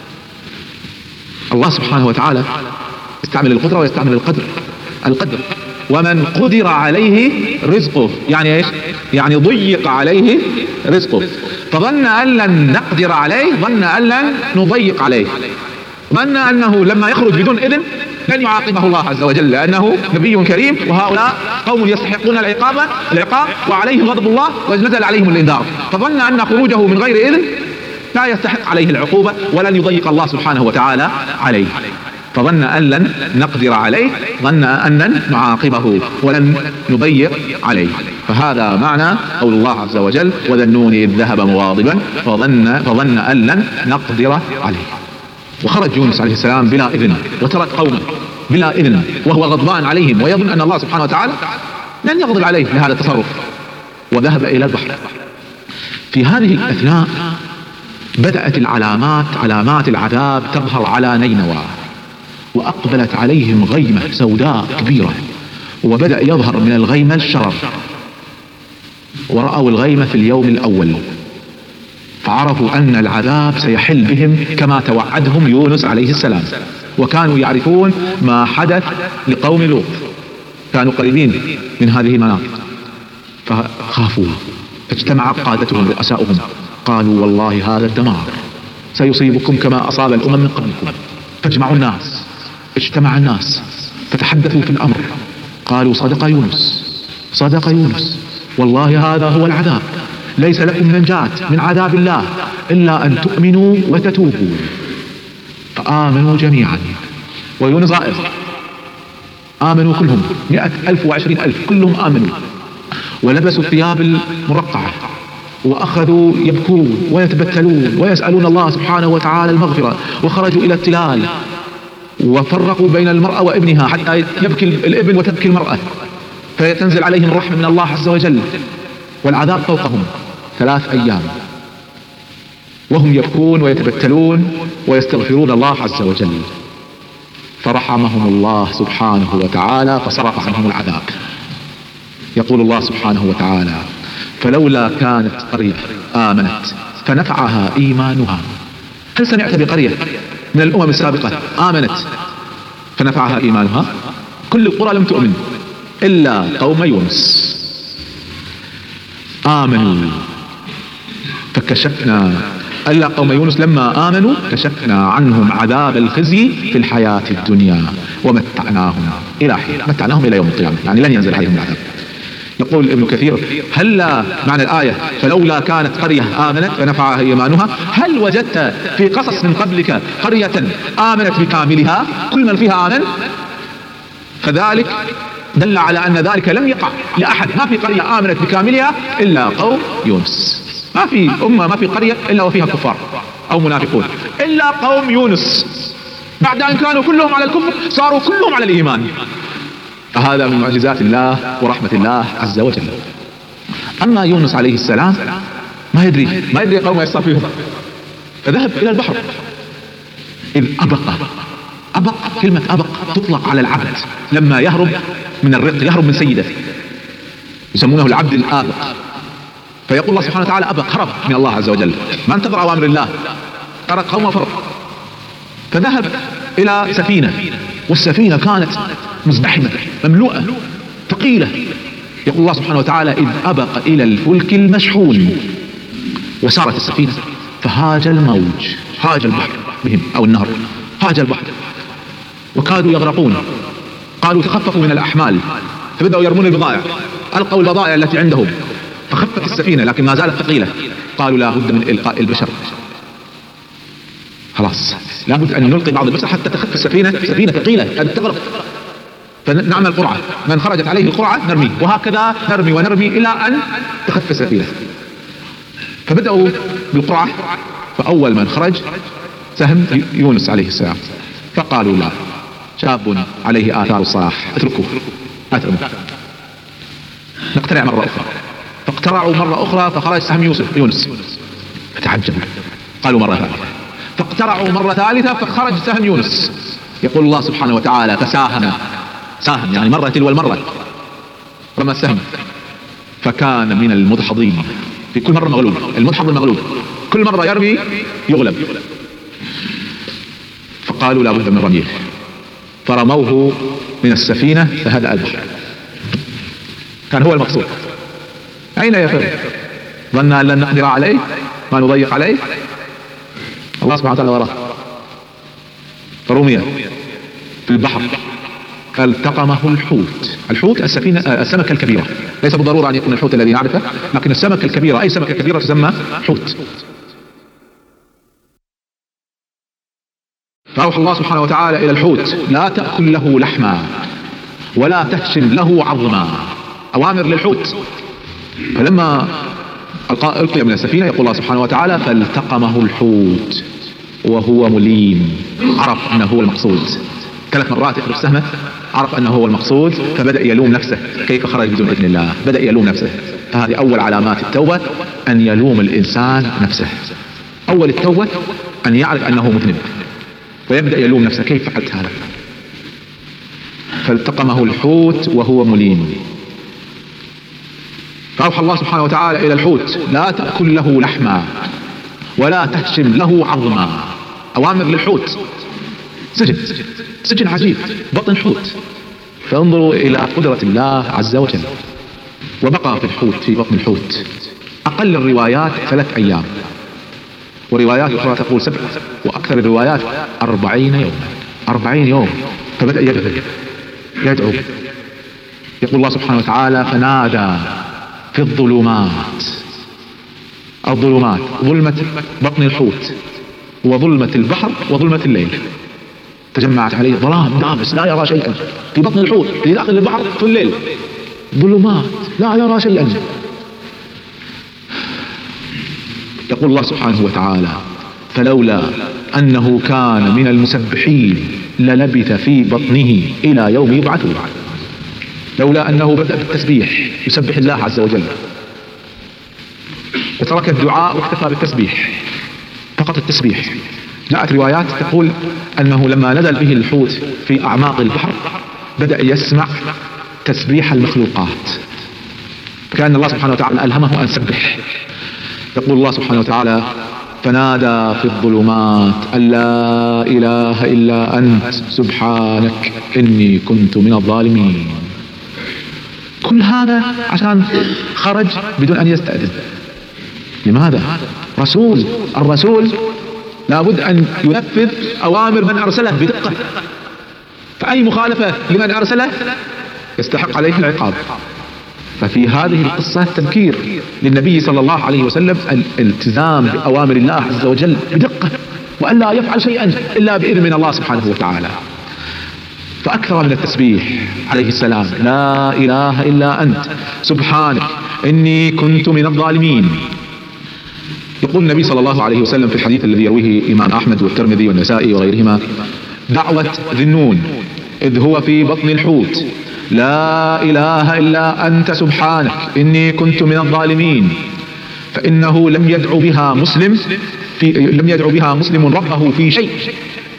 الله سبحانه وتعالى يستعمل القدرة ويستعمل القدر. القدر: ومن قدر عليه رزقه، يعني ايش؟ يعني ضيق عليه رزقه. فظن أن لن نقدر عليه، ظن أن لن نضيق عليه، ظن أنه لما يخرج بدون إذن لن يعاقبه الله عز وجل، لأنه نبي كريم، وهؤلاء قوم يستحقون العقاب العقاب وعليهم غضب الله ونزل عليهم الإنذار. فظن أن خروجه من غير إذن لا يستحق عليه العقوبة ولن يضيق الله سبحانه وتعالى عليه. فظن أن لن نقدر عليه، ظن أن لن نعاقبه ولن نضيق عليه. فهذا معنى قول الله عز وجل: وذنون إذ ذهب مغاضبا فظن, فظن أن لن نقدر عليه. وخرج يونس عليه السلام بلا إذن وترك قومه بلا إذن وهو غضبان عليهم، ويظن أن الله سبحانه وتعالى لن يغضب عليه لهذا التصرف، وذهب إلى البحر. في هذه الأثناء بدأت العلامات علامات العذاب تظهر على نينوى، وأقبلت عليهم غيمة سوداء كبيرة، وبدأ يظهر من الغيمة الشرر. ورأوا الغيمة في اليوم الأول فعرفوا أن العذاب سيحل بهم كما توعدهم يونس عليه السلام، وكانوا يعرفون ما حدث لقوم لوط، كانوا قريبين من هذه المناطق. فخافوا، اجتمع قادتهم رؤساؤهم قالوا: والله هذا الدمار سيصيبكم كما أصاب الأمم من قبلكم. فاجمعوا الناس، اجتمع الناس فتحدثوا في الأمر، قالوا: صدق يونس، صدق يونس، والله هذا هو العذاب، ليس لكم منجاة من عذاب الله إلا أن تؤمنوا وتتوبوا. فآمنوا جميعا، ويونس غائب، آمنوا كلهم، مئة ألف وعشرين ألف كلهم آمنوا، ولبسوا الثياب المرقعة، وأخذوا يبكون ويتبتلون ويسألون الله سبحانه وتعالى المغفرة، وخرجوا إلى التلال وفرقوا بين المرأة وابنها حتى يبكي الابن وتبكي المرأة، فيتنزل عليهم الرحمة من الله عز وجل، والعذاب فوقهم ثلاث أيام وهم يبكون ويتبتلون ويستغفرون الله عز وجل. فرحمهم الله سبحانه وتعالى فصرف عنهم العذاب. يقول الله سبحانه وتعالى: فلولا كانت قرية آمنت فنفعها إيمانها. هل سمعت بقرية من الأمم السابقة آمنت فنفعها إيمانها؟ كل القرى لم تؤمن إلا قوم يونس، آمنوا فكشفنا إلا قوم يونس لما آمنوا كشفنا عنهم عذاب الخزي في الحياة الدنيا ومتعناهم إلى حين، متعناهم إلى يوم القيامة، يعني لن ينزل عليهم العذاب. يقول ابن كثير: هل معنى الآية فلولا كانت قرية آمنت فنفعها إيمانها، هل وجدت في قصص من قبلك قرية آمنت بكاملها كل من فيها آمن؟ فذلك دل على أن ذلك لم يقع لأحد، ما في قرية آمنت بكاملها إلا قوم يونس، ما في أمة ما في قرية إلا وفيها كفار أو منافقون إلا قوم يونس، بعد أن كانوا كلهم على الكفر صاروا كلهم على الإيمان. فهذا من معجزات الله ورحمة الله عز وجل. أما يونس عليه السلام ما يدري ما يدري قوم يصطفيهم، فذهب إلى البحر إذ أبق. أبق، كلمة أبق تطلق على العبد لما يهرب من الرق، يهرب من سيده، يسمونه العبد الآبق. فيقول الله سبحانه وتعالى أبق، هرب من الله عز وجل، ما انتظر أوامر الله، ترك قوم وفر. فذهب إلى سفينة، والسفينة كانت مزدحمة مملوءة ثقيلة. يقول الله سبحانه وتعالى إذ أبق إلى الفلك المشحون. وسارت السفينة فهاج الموج، هاج البحر بهم أو النهر، هاج البحر وكادوا يغرقون. قالوا تخففوا من الأحمال، فبدأوا يرمون البضائع، ألقوا البضائع التي عندهم، فخفت السفينة لكن ما زالت ثقيلة. قالوا لا بد من إلقاء البشر، خلاص لا بد أن نلقي بعض البشر حتى تخف السفينة، سفينة ثقيلة كانت تغرق. فنعمل قرعة، من خرجت عليه القرعة نرميه، وهكذا نرمي ونرمي إلى أن تخف السفينة. فبدأوا بالقرعة، فأول من خرج سهم يونس عليه السلام. فقالوا لا، شاب عليه آثار الصلاح، اتركوه اتركوه نقترع مرة أخرى. فاقترعوا مرة أخرى فخرج سهم يوسف يونس، فتعجبوا. قالوا مرة ثالثة، فاقترعوا مرة ثالثة فخرج سهم يونس. يقول الله سبحانه وتعالى فساهم، ساهم يعني مرة تلو المرة، رمى السهم فكان من المدحضين. في كل مرة مغلوب، المدحض المغلوب، كل مرة يرمي يغلب. فقالوا لا بد من رميه، فرموه من السفينة فهدأ البحر. كان هو المقصود. أين يفر؟ ظن أن لن نقدر عليه، ما نضيق عليه، الله سبحانه وتعالى وراه، فرمي في البحر فالتقمه الحوت. الحوت السفينة، السمكة الكبيرة، ليس بالضرورة أن يكون الحوت الذي نعرفه، لكن السمكة الكبيرة، أي سمكة كبيرة تسمى حوت. فأوحى الله سبحانه وتعالى إلى الحوت لا تأكل له لحما ولا تهشم له عظما، أوامر للحوت. فلما ألقي من السفينة يقول الله سبحانه وتعالى فالتقمه الحوت وهو مليم، عرف أنه هو المقصود. ثلاث مرات يخرج سهمه، عرف أنه هو المقصود، فبدأ يلوم نفسه كيف خرج بدون إذن الله، بدأ يلوم نفسه. فهذه أول علامات التوبة، أن يلوم الإنسان نفسه. أول التوبة أن يعرف أنه مذنب ويبدأ يلوم نفسه كيف فعلت هذا. فالتقمه الحوت وهو مليم. فأوحى الله سبحانه وتعالى إلى الحوت لا تأكل له لحما ولا تهشم له عظما، أوامر للحوت. سجن، سجن عجيب، بطن حوت. فانظروا إلى قدرة الله عز وجل. وبقى في الحوت، في بطن الحوت، أقل الروايات ثلاث أيام، وروايات أخرى تقول سبع، وأكثر الروايات أربعين يوما، أربعين يوم. فبدأ يدعو يدعو يقول الله سبحانه وتعالى فنادى في الظلمات، الظلمات ظلمة بطن الحوت وظلمة البحر وظلمة الليل، تجمعت عليه ظلام دامس لا يرى شيئا في بطن الحوت، في داخل البحر في الليل ظلمات لا يرى شيئا. يقول الله سبحانه وتعالى فلولا أنه كان من المسبحين للبث في بطنه إلى يوم يبعثون. لولا أنه بدأ بالتسبيح يسبح الله عز وجل وترك الدعاء واكتفى بالتسبيح فقط، التسبيح. جاءت روايات تقول أنه لما نزل به الحوت في أعماق البحر بدأ يسمع تسبيح المخلوقات، كأن الله سبحانه وتعالى ألهمه أن سبح. يقول الله سبحانه وتعالى فنادى في الظلمات أن لا إله إلا أنت سبحانك إني كنت من الظالمين. كل هذا عشان خرج بدون أن يستأذن. لماذا؟ رسول، الرسول لابد أن ينفذ أوامر من أرسله بدقة، فأي مخالفة لمن أرسله يستحق عليه العقاب. ففي هذه القصة تذكير للنبي صلى الله عليه وسلم الالتزام بأوامر الله عز وجل بدقة، وأن لا يفعل شيئا إلا بإذن من الله سبحانه وتعالى. فأكثر من التسبيح عليه السلام لا إله إلا أنت سبحانك إني كنت من الظالمين. يقول النبي صلى الله عليه وسلم في الحديث الذي يرويه إمام أحمد والترمذي والنسائي وغيرهما دعوة ذي النون إذ هو في بطن الحوت لا إله إلا أنت سبحانك إني كنت من الظالمين، فإنه لم يدعو بها مسلم في لم يدعو بها مسلم ربه في شيء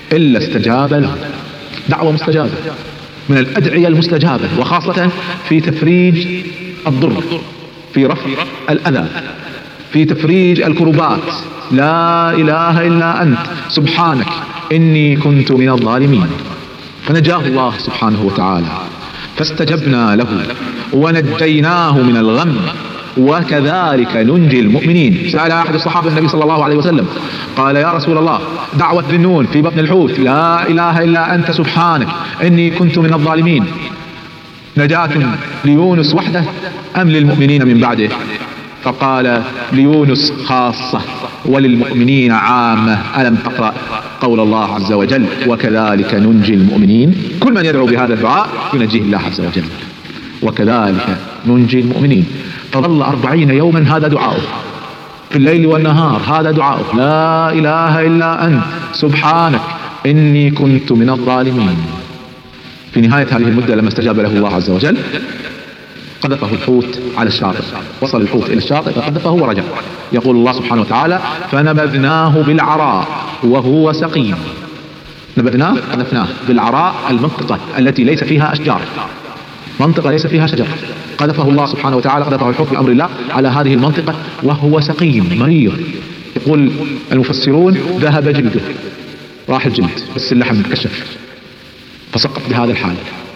إلا استجاب له. دعوة مستجابة من الأدعية المستجابة، وخاصة في تفريج الضر، في رفع الأذى، في تفريج الكربات. لا إله إلا أنت سبحانك إني كنت من الظالمين. فنجاه الله سبحانه وتعالى، فاستجبنا له ونجيناه من الغم، وكذلك ننجي المؤمنين. سأل أحد الصحابة النبي صلى الله عليه وسلم قال: يا رسول الله، دعوة ذي النون في بطن الحوت، لا إله إلا أنت سبحانك إني كنت من الظالمين، نجاة ليونس وحده أم للمؤمنين من بعده؟ فقال: ليونس خاصة وللمؤمنين عامة. ألم تقرأ قول الله عز وجل: وكذلك ننجي المؤمنين؟ كل من يدعو بهذا الدعاء ينجيه الله عز وجل، وكذلك ننجي المؤمنين. فظل أربعين يوما هذا دعاؤه، في الليل والنهار هذا دعاؤه: لا إله إلا أنت سبحانك إني كنت من الظالمين. في نهاية هذه المدة لما استجاب له الله عز وجل قذفه الحوت على الشاطئ، وصل الحوت إلى الشاطئ فقذفه ورجع. يقول الله سبحانه وتعالى: فنبذناه بالعراء وهو سقيم. نبذناه، قذفناه بالعراء، المنطقة التي ليس فيها أشجار، منطقة ليس فيها شجر، قذفه الله سبحانه وتعالى، قذفه الحوت بأمر الله على هذه المنطقة وهو سقيم مريض. يقول المفسرون: ذهب جلده، راح الجلد بس اللحم متكشف، فسقط بهذا الحال،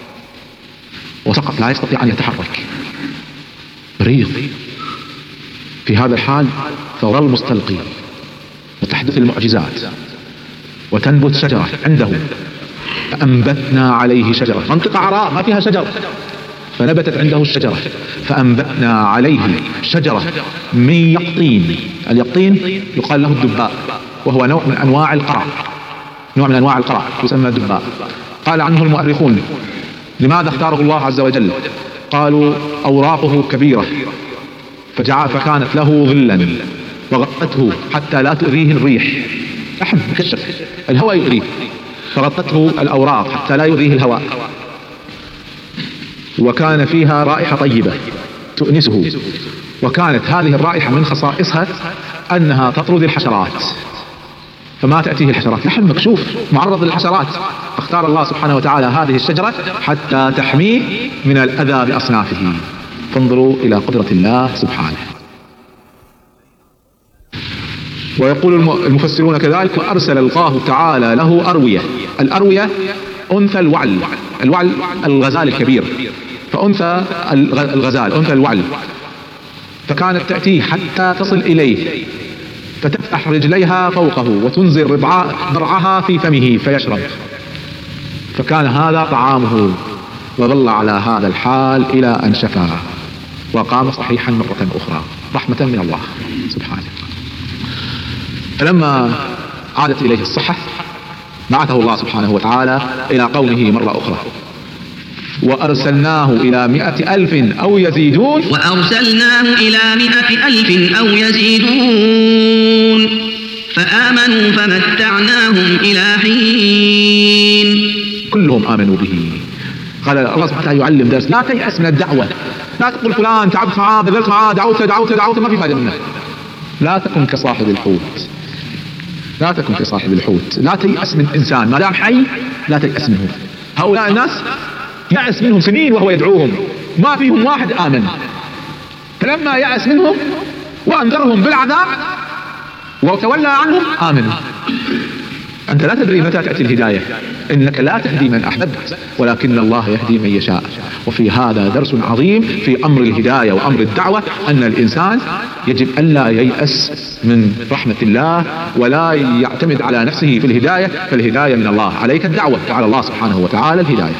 وسقط لا يستطيع أن يتحرك، مريض. في هذا الحال فظل مستلقي، وتحدث المعجزات، وتنبت شجرة عنده، فأنبتنا عليه شجرة، منطقة عراء ما فيها شجر، فنبتت عنده الشجرة، فأنبتنا عليه شجرة من يقطين. اليقطين يقال له الدباء، وهو نوع من أنواع القرع، نوع من أنواع القرع يسمى دباء. قال عنه المؤرخون: لماذا اختاره الله عز وجل؟ قالوا: أوراقه كبيرة فجعل فكانت له ظلا وغطته حتى لا تؤذيه الريح، لحم مكشف الهواء يؤذيه، فغطته الأوراق حتى لا يؤذيه الهواء، وكان فيها رائحة طيبة تؤنسه، وكانت هذه الرائحة من خصائصها أنها تطرد الحشرات، فما تأتيه الحشرات، لحم مكشوف معرض للحشرات، فاختار الله سبحانه وتعالى هذه الشجرة حتى تحميه من الأذى بأصنافه. فانظروا إلى قدرة الله سبحانه. ويقول المفسرون كذلك: وأرسل الله تعالى له أروية. الأروية أنثى الوعل، الوعل الغزال الكبير، فأنثى الغزال أنثى الوعل، فكانت تأتيه حتى تصل إليه، فتفتح رجليها فوقه وتنزل ضرعها في فمه فيشرب، فكان هذا طعامه، وظل على هذا الحال إلى أن شفى وقام صحيحا مرة أخرى، رحمة من الله سبحانه. فلما عادت إليه الصحة بعثه الله سبحانه وتعالى إلى قومه مرة أخرى: وأرسلناه إلى مئة ألف أو يزيدون وأرسلناه إلى مئة ألف أو يزيدون فآمنوا فمتعناهم إلى حين. كلهم آمنوا به. قال الله سبحانه وتعالى يعلم درس: لا تيأس من الدعوة، لا تقول فلان تعبت معاه بذلت معاه دعوت دعوت دعوت ما في فائدة منه. لا تكن كصاحب الحوت، لا تكن كصاحب الحوت، لا تيأس من إنسان ما دام حي، لا تيأس منه. هؤلاء الناس يأس منهم سنين وهو يدعوهم، ما فيهم واحد آمن، فلما يأس منهم وأنذرهم بالعذاب وتولى عنهم آمنوا. أنت لا تدري متى تأتي الهداية، إنك لا تهدي من أحببت ولكن الله يهدي من يشاء. وفي هذا درس عظيم في أمر الهداية وأمر الدعوة، أن الإنسان يجب ألا ييأس من رحمة الله ولا يعتمد على نفسه في الهداية، فالهداية من الله، عليك الدعوة وعلى الله سبحانه وتعالى الهداية.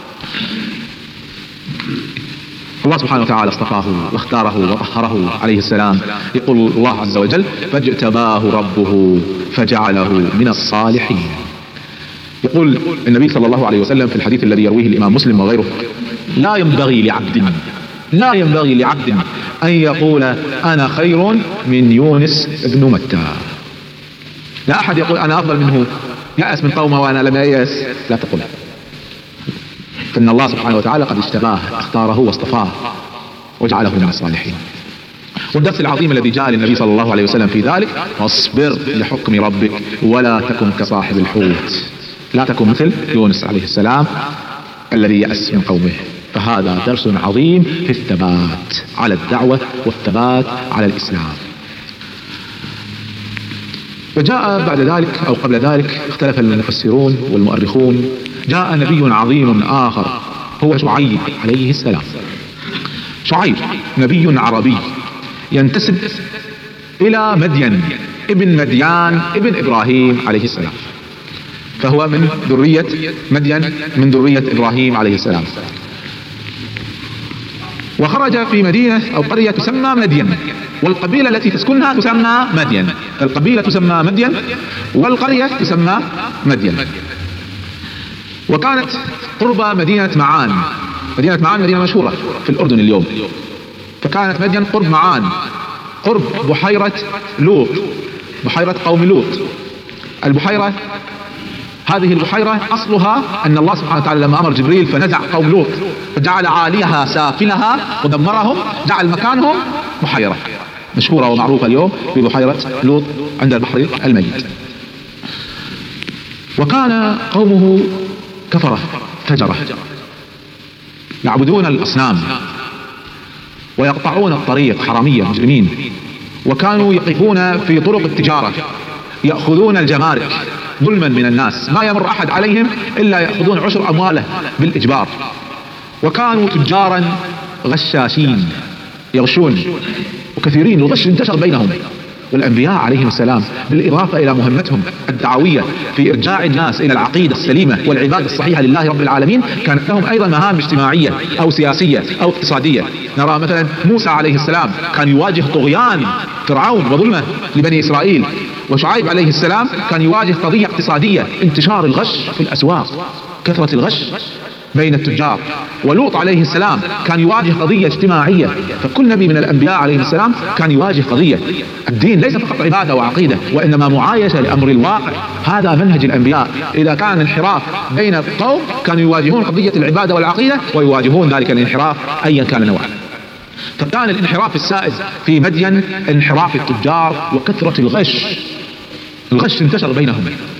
الله سبحانه وتعالى اصطفاه واختاره وطهره عليه السلام. يقول الله عز وجل: فاجتباه ربه فجعله من الصالحين. يقول النبي صلى الله عليه وسلم في الحديث الذي يرويه الإمام مسلم وغيره: لا ينبغي لعبد لا ينبغي لعبد أن يقول أنا خير من يونس بن متى. لا أحد يقول أنا أفضل منه، يأس من قومه وأنا لم يأس، لا تقول، فإن الله سبحانه وتعالى قد اشتباه، اختاره واصطفاه وجعله من الصالحين. والدرس العظيم الذي جاء للنبي صلى الله عليه وسلم في ذلك: واصبر لحكم ربك ولا تكن كصاحب الحوت لا تكن مثل يونس عليه السلام الذي يأس من قومه. فهذا درس عظيم في الثبات على الدعوة والثبات على الإسلام. وجاء بعد ذلك أو قبل ذلك، اختلف المفسرون والمؤرخون، جاء نبي عظيم آخر هو شعيب عليه السلام. شعيب نبي عربي ينتسب إلى مدين، ابن مديان ابن إبراهيم عليه السلام، فهو من ذرية مدين من ذرية إبراهيم عليه السلام. وخرج في مدينة أو قرية تسمى مدين، والقبيلة التي تسكنها تسمى مدين. القبيلة تسمى مدين والقرية تسمى مدين. وكانت قرب مدينة معان. مدينة معان مدينة مشهورة في الأردن اليوم. فكانت مدين قرب معان، قرب بحيرة لوط، بحيرة قوم لوط. البحيرة هذه البحيرة أصلها أن الله سبحانه وتعالى لما أمر جبريل فنزع قوم لوط فجعل عاليها سافلها ودمرهم، جعل مكانهم بحيرة مشهورة ومعروفة اليوم ببحيرة لوط عند البحر الميت. وكان قومه كفرة فجرة يعبدون الأصنام ويقطعون الطريق، حرامية مجرمين. وكانوا يقفون في طرق التجارة يأخذون الجمارك ظلما من الناس، ما يمر أحد عليهم إلا يأخذون عشر أمواله بالإجبار. وكانوا تجارا غشاشين يغشون، وكثيرين الغش انتشر بينهم. والأنبياء عليهم السلام بالإضافة إلى مهمتهم الدعوية في إرجاع الناس إلى العقيدة السليمة والعبادة الصحيحة لله رب العالمين، كانت لهم أيضا مهام اجتماعية أو سياسية أو اقتصادية. نرى مثلا موسى عليه السلام كان يواجه طغيان فرعون وظلمه لبني إسرائيل، وشعيب عليه السلام كان يواجه قضية اقتصادية، انتشار الغش في الأسواق، كثرة الغش بين التجار. ولوط عليه السلام كان يواجه قضية اجتماعية. فكل نبي من الأنبياء عليه السلام كان يواجه قضية. الدين ليس فقط عبادة وعقيدة، وإنما معايشة لأمر الواقع. هذا منهج الأنبياء. إذا كان انحراف بين قوم كانوا يواجهون قضية العبادة والعقيدة ويواجهون ذلك الانحراف أيا كان نوعه. فكان الانحراف السائد في مدين انحراف التجار وكثرة الغش. الغش انتشر بينهم.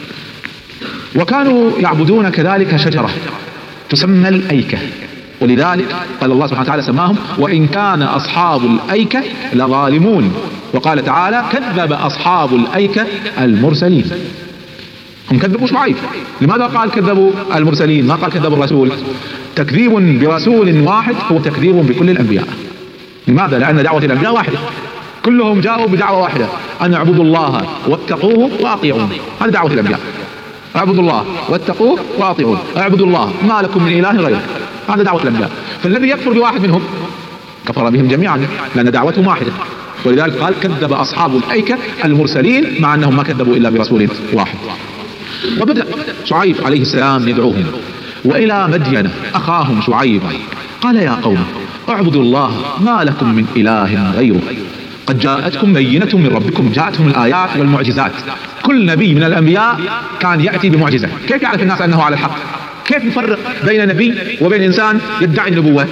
وكانوا يعبدون كذلك شجرة تسمى الأيكة، ولذلك قال الله سبحانه وتعالى سماهم وإن كان أصحاب الأيكة لظالمون. وقال تعالى كذب أصحاب الأيكة المرسلين. هم كذبوا شعيب. لماذا قال كذبوا المرسلين ما قال كذبوا الرسول؟ تكذيب برسول واحد هو تكذيب بكل الأنبياء. لماذا؟ لأن دعوة الأنبياء واحدة، كلهم جاءوا بدعوة واحدة، أن اعبدوا الله واتقوه وأطيعوه. هذا دعوة الأنبياء، اعبدوا الله واتقوه واطيعوه، اعبدوا الله ما لكم من اله غيره. هذا دعوة الانبياء. فالذي يكفر بواحد منهم كفر بهم جميعا، لان دعوتهم واحده. ولذلك قال كذب اصحاب الايكه المرسلين، مع انهم ما كذبوا الا برسول واحد. وبدأ شعيب عليه السلام يدعوهم. والى مدين اخاهم شعيبا قال يا قوم اعبدوا الله ما لكم من اله غيره قد جاءتكم بينة من ربكم. جاءتهم الآيات والمعجزات. كل نبي من الأنبياء كان يأتي بمعجزة. كيف يعرف الناس أنه على الحق؟ كيف يفرق بين نبي وبين إنسان يدعي النبوة؟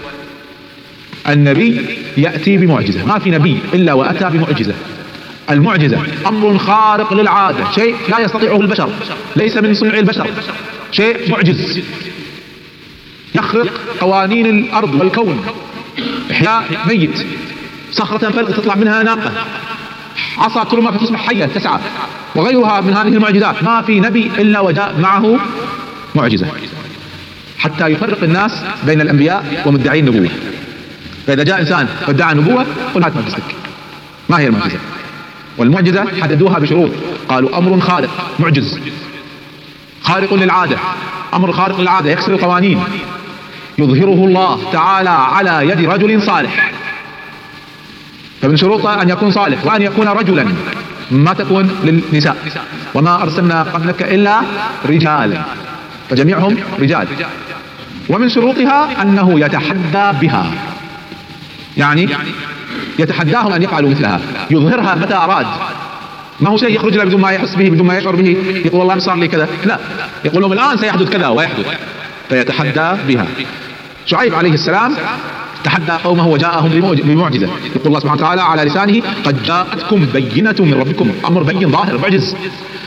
النبي يأتي بمعجزة، ما في نبي إلا وأتى بمعجزة. المعجزة أمر خارق للعادة، شيء لا يستطيعه البشر، ليس من صنع البشر، شيء معجز يخرق قوانين الأرض والكون. إحياء ميت، صخرة فلق تطلع منها ناقة، عصا كل ما تصبح حية تسعى، وغيرها من هذه المعجزات. ما في نبي إلا وجاء معه معجزة حتى يفرق الناس بين الأنبياء ومدعي النبوة. فإذا جاء إنسان وادعى النبوة قل هات معجزتك. ما هي المعجزة؟ والمعجزة حددوها بشروط، قالوا أمر خارق، معجز خارق للعادة، أمر خارق للعادة يكسر القوانين، يظهره الله تعالى على يد رجل صالح. فمن شروطه أن يكون صالح وأن يكون رجلا، ما تكون للنساء. وما أرسلنا قبلك إلا رجالا، فجميعهم رجال. ومن شروطها أنه يتحدى بها، يعني يتحداهم أن يفعلوا مثلها، يظهرها متى أراد. ما هو شيء يخرج له بدون ما يحس به، بدون ما يشعر به، يقول والله صار لي كذا، لا، يقول لهم الآن سيحدث كذا ويحدث، فيتحدى بها. شعيب عليه السلام تحدى قومه وجاءهم بمعجزة. يقول الله سبحانه وتعالى على لسانه قد جاءتكم بينة من ربكم، أمر بين ظاهر معجز.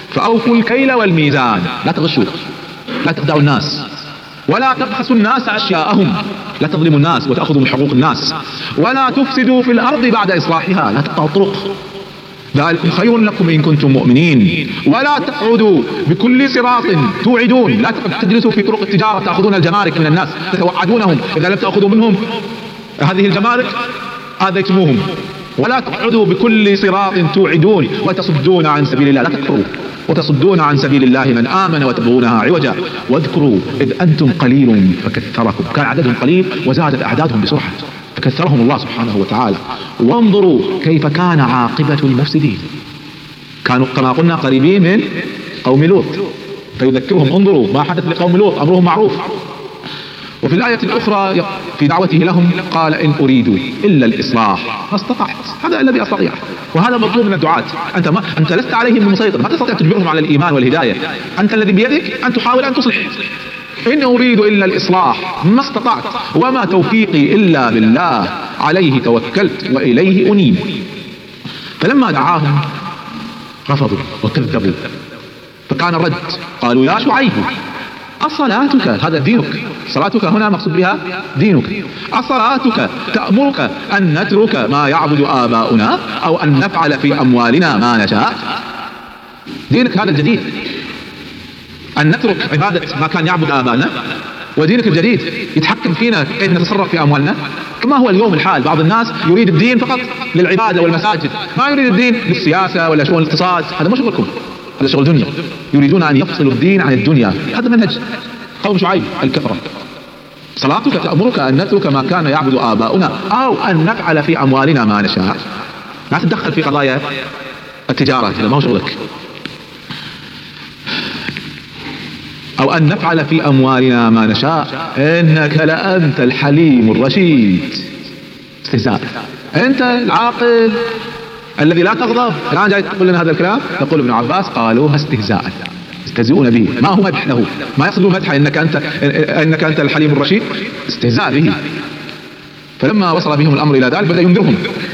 فأوفوا الكيل والميزان، لا تغشوا، لا تخدعوا الناس، ولا تبخسوا الناس أشياءهم، لا تظلموا الناس وتأخذوا من حقوق الناس، ولا تفسدوا في الأرض بعد إصلاحها، لا تقطعوا الطرق، ذلكم خير لكم إن كنتم مؤمنين. ولا تقعدوا بكل صراط توعدون، لا تجلسوا في طرق التجارة تأخذون الجمارك من الناس، تتوعدونهم إذا لم تأخذوا منهم هذه الجمارك آذيتموهم. ولا تقعدوا بكل صراط توعدون وتصدون عن سبيل الله، لا تكفروا وتصدون عن سبيل الله من آمن وتبغونها عوجا. واذكروا إذ أنتم قليل فكثركم، كان عددهم قليل وزادت أعدادهم بسرعة فكثرهم الله سبحانه وتعالى. وانظروا كيف كان عاقبة المفسدين، كانوا كما قلنا قريبين من قوم لوط، فيذكرهم انظروا ما حدث لقوم لوط، أمرهم معروف. وفي الآية الأخرى في دعوته لهم قال إن أريد إلا الإصلاح ما استطعت، هذا الذي أستطيع، وهذا مطلوب من الدعاة. أنت, ما أنت لست عليهم بمسيطر، ما تستطيع تجبرهم على الإيمان والهداية، أنت الذي بيدك أن تحاول أن تصلح. إن أريد إلا الإصلاح ما استطعت وما توفيقي إلا بالله عليه توكلت وإليه أنيب. فلما دعاهم رفضوا وكذبوا، فكان الرد قالوا يا شعيب أصلاتك، هذا دينك، صلاتك هنا مقصود بها دينك، أصلاتك تأمرك أن نترك ما يعبد آباؤنا أو أن نفعل في أموالنا ما نشاء؟ دينك هذا الجديد أن نترك عبادة ما كان يعبد آباؤنا، ودينك الجديد يتحكم فينا كيف نتصرف في أموالنا. كما هو اليوم الحال، بعض الناس يريد الدين فقط للعبادة والمساجد، ما يريد الدين للسياسة ولا شؤون الاقتصاد، هذا مو شغلكم، هذا شغل دنيا، يريدون أن يفصلوا الدين عن الدنيا. هذا منهج قوم شعيب الكفرة. صلاتك تأمرك أن نترك ما كان يعبد آباؤنا أو أن نفعل في أموالنا ما نشاء، لا تتدخل في قضايا التجارة، هذا ما هو شغلك، أو أن نفعل في أموالنا ما نشاء إنك لأنت الحليم الرشيد. استهزاء، أنت العاقل الذي لا تغضب، الآن جاي تقول لنا هذا الكلام. يقول ابن عباس قالوها استهزاء، يستهزئون به، ما هو مدح له، ما يقصدون مدحه إنك أنت إنك أنت الحليم الرشيد، استهزاء به. فلما وصل بهم الأمر إلى ذلك بدأ ينذرهم: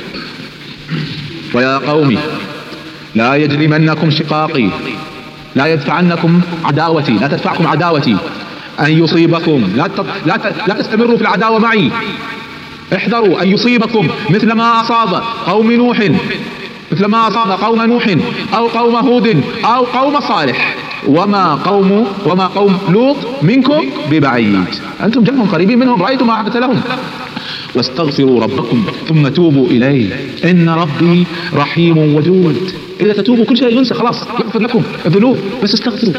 ويا قوم لا يجرمنكم شقاقي، لا يدفعنكم عداوتي، لا تدفعكم عداوتي أن يصيبكم، لا لا لا تستمروا في العداوة معي، احذروا أن يصيبكم مثل ما أصاب قوم نوح، مثل ما أصاب قوم نوح أو قوم هود أو قوم صالح، وما قوم وما قوم لوط منكم ببعيد، أنتم جنبهم قريبين منهم، رأيتم ما حدث لهم. واستغفروا ربكم ثم توبوا إليه إن ربي رحيم ودود. إذا تتوبوا كل شيء ينسى، خلاص يغفر لكم الذنوب، بس استغفروا.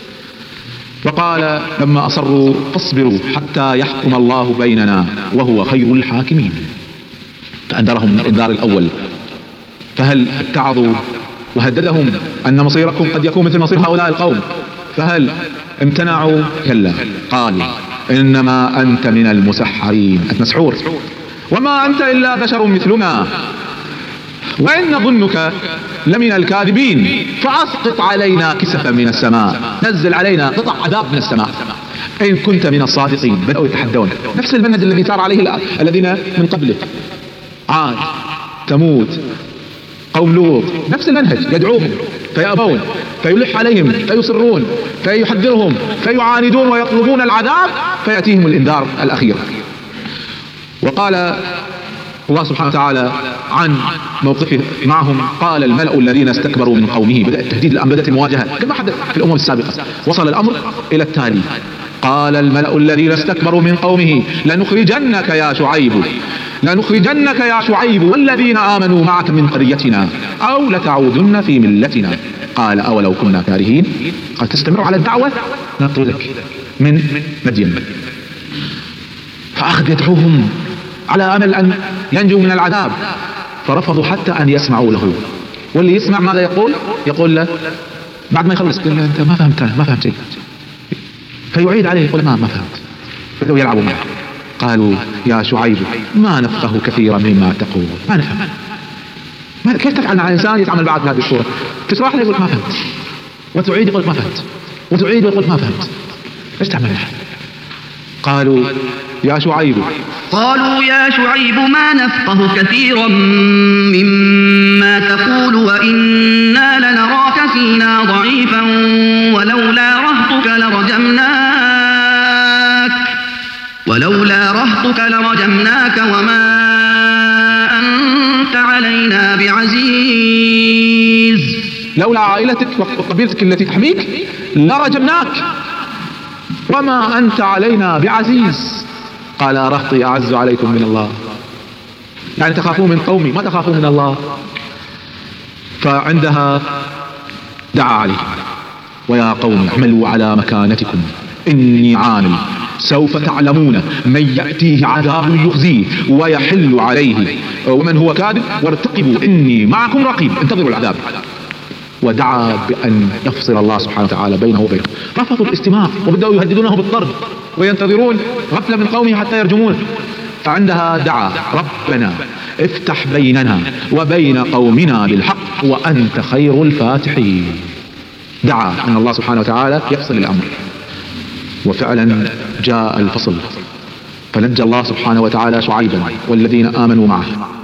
وقال لما أصروا فاصبروا حتى يحكم الله بيننا وهو خير الحاكمين، فأنذرهم من الإنذار الأول. فهل اتعظوا وهددهم أن مصيركم قد يكون مثل مصير هؤلاء القوم، فهل امتنعوا؟ كلا، قال إنما أنت من المسحرين، أنت مسحور، وما أنت إلا بشر مثلنا، وإن ظنك لمن الكاذبين، فأسقط علينا كسفا من السماء، نزل علينا قطع عذاب من السماء إن كنت من الصادقين. بدأوا يتحدون نفس المنهج الذي سار عليه الذين من قبله، عاد، ثمود، قوم لوط، نفس المنهج، يدعوهم فيأبون، فيلح عليهم، فيصرون، فيحذرهم، فيعاندون ويطلبون العذاب، فيأتيهم الإنذار الأخير. وقال الله سبحانه وتعالى عن موقفه معهم: قال الملأ الذين استكبروا من قومه، بدأ التهديد، الآن بدأت المواجهة كما حدث في الأمم السابقة. وصل الأمر إلى التالي: قال الملأ الذين استكبروا من قومه لنخرجنك يا شعيب لنخرجنك يا شعيب والذين آمنوا معك من قريتنا أو لتعودن في ملتنا. قال أولو كنا كارهين، قال تستمر على الدعوة نطردك من مدين. فأخذ يدعوهم على أمل أن ينجوا من العذاب، فرفضوا حتى أن يسمعوا له. واللي يسمع ماذا يقول؟ يقول له بعد ما يخلص: يقول له أنت ما فهمت ما فهمت شيء، فيعيد عليه يقول ما ما فهمت. بدأوا يلعبوا معه. قالوا يا شعيب ما نفقه كثيرا مما تقول، ما نفهم، ما كيف تفعل مع إنسان يتعامل بعد بهذه الصورة؟ تشرح له يقول ما فهمت، وتعيد يقول ما فهمت، وتعيد يقول ما فهمت، ايش تعمل؟ قالوا يا شعيب قالوا يا شعيب ما نفقه كثيرا مما تقول وإنا لنراك فينا ضعيفا عزيز. لولا عائلتك وقبيلتك التي تحميك لرجمناك وما أنت علينا بعزيز. قال رهطي أعز عليكم من الله، يعني تخافون من قومي ما تخافون من الله. فعندها دعا عليه: ويا قوم اعملوا على مكانتكم إني عامل، سوف تعلمون من يأتيه عذاب يخزيه ويحل عليه ومن هو كاذب وارتقبوا إني معكم رقيب، انتظروا العذاب. ودعا بأن يفصل الله سبحانه وتعالى بينه وبينه، رفضوا الاستماع وبدأوا يهددونه بالطرد وينتظرون غفلة من قومه حتى يرجمونه. فعندها دعا: ربنا افتح بيننا وبين قومنا بالحق وأنت خير الفاتحين. دعا أن الله سبحانه وتعالى يفصل الأمر، وفعلا جاء الفصل، فنجى الله سبحانه وتعالى شعيبا والذين آمنوا معه،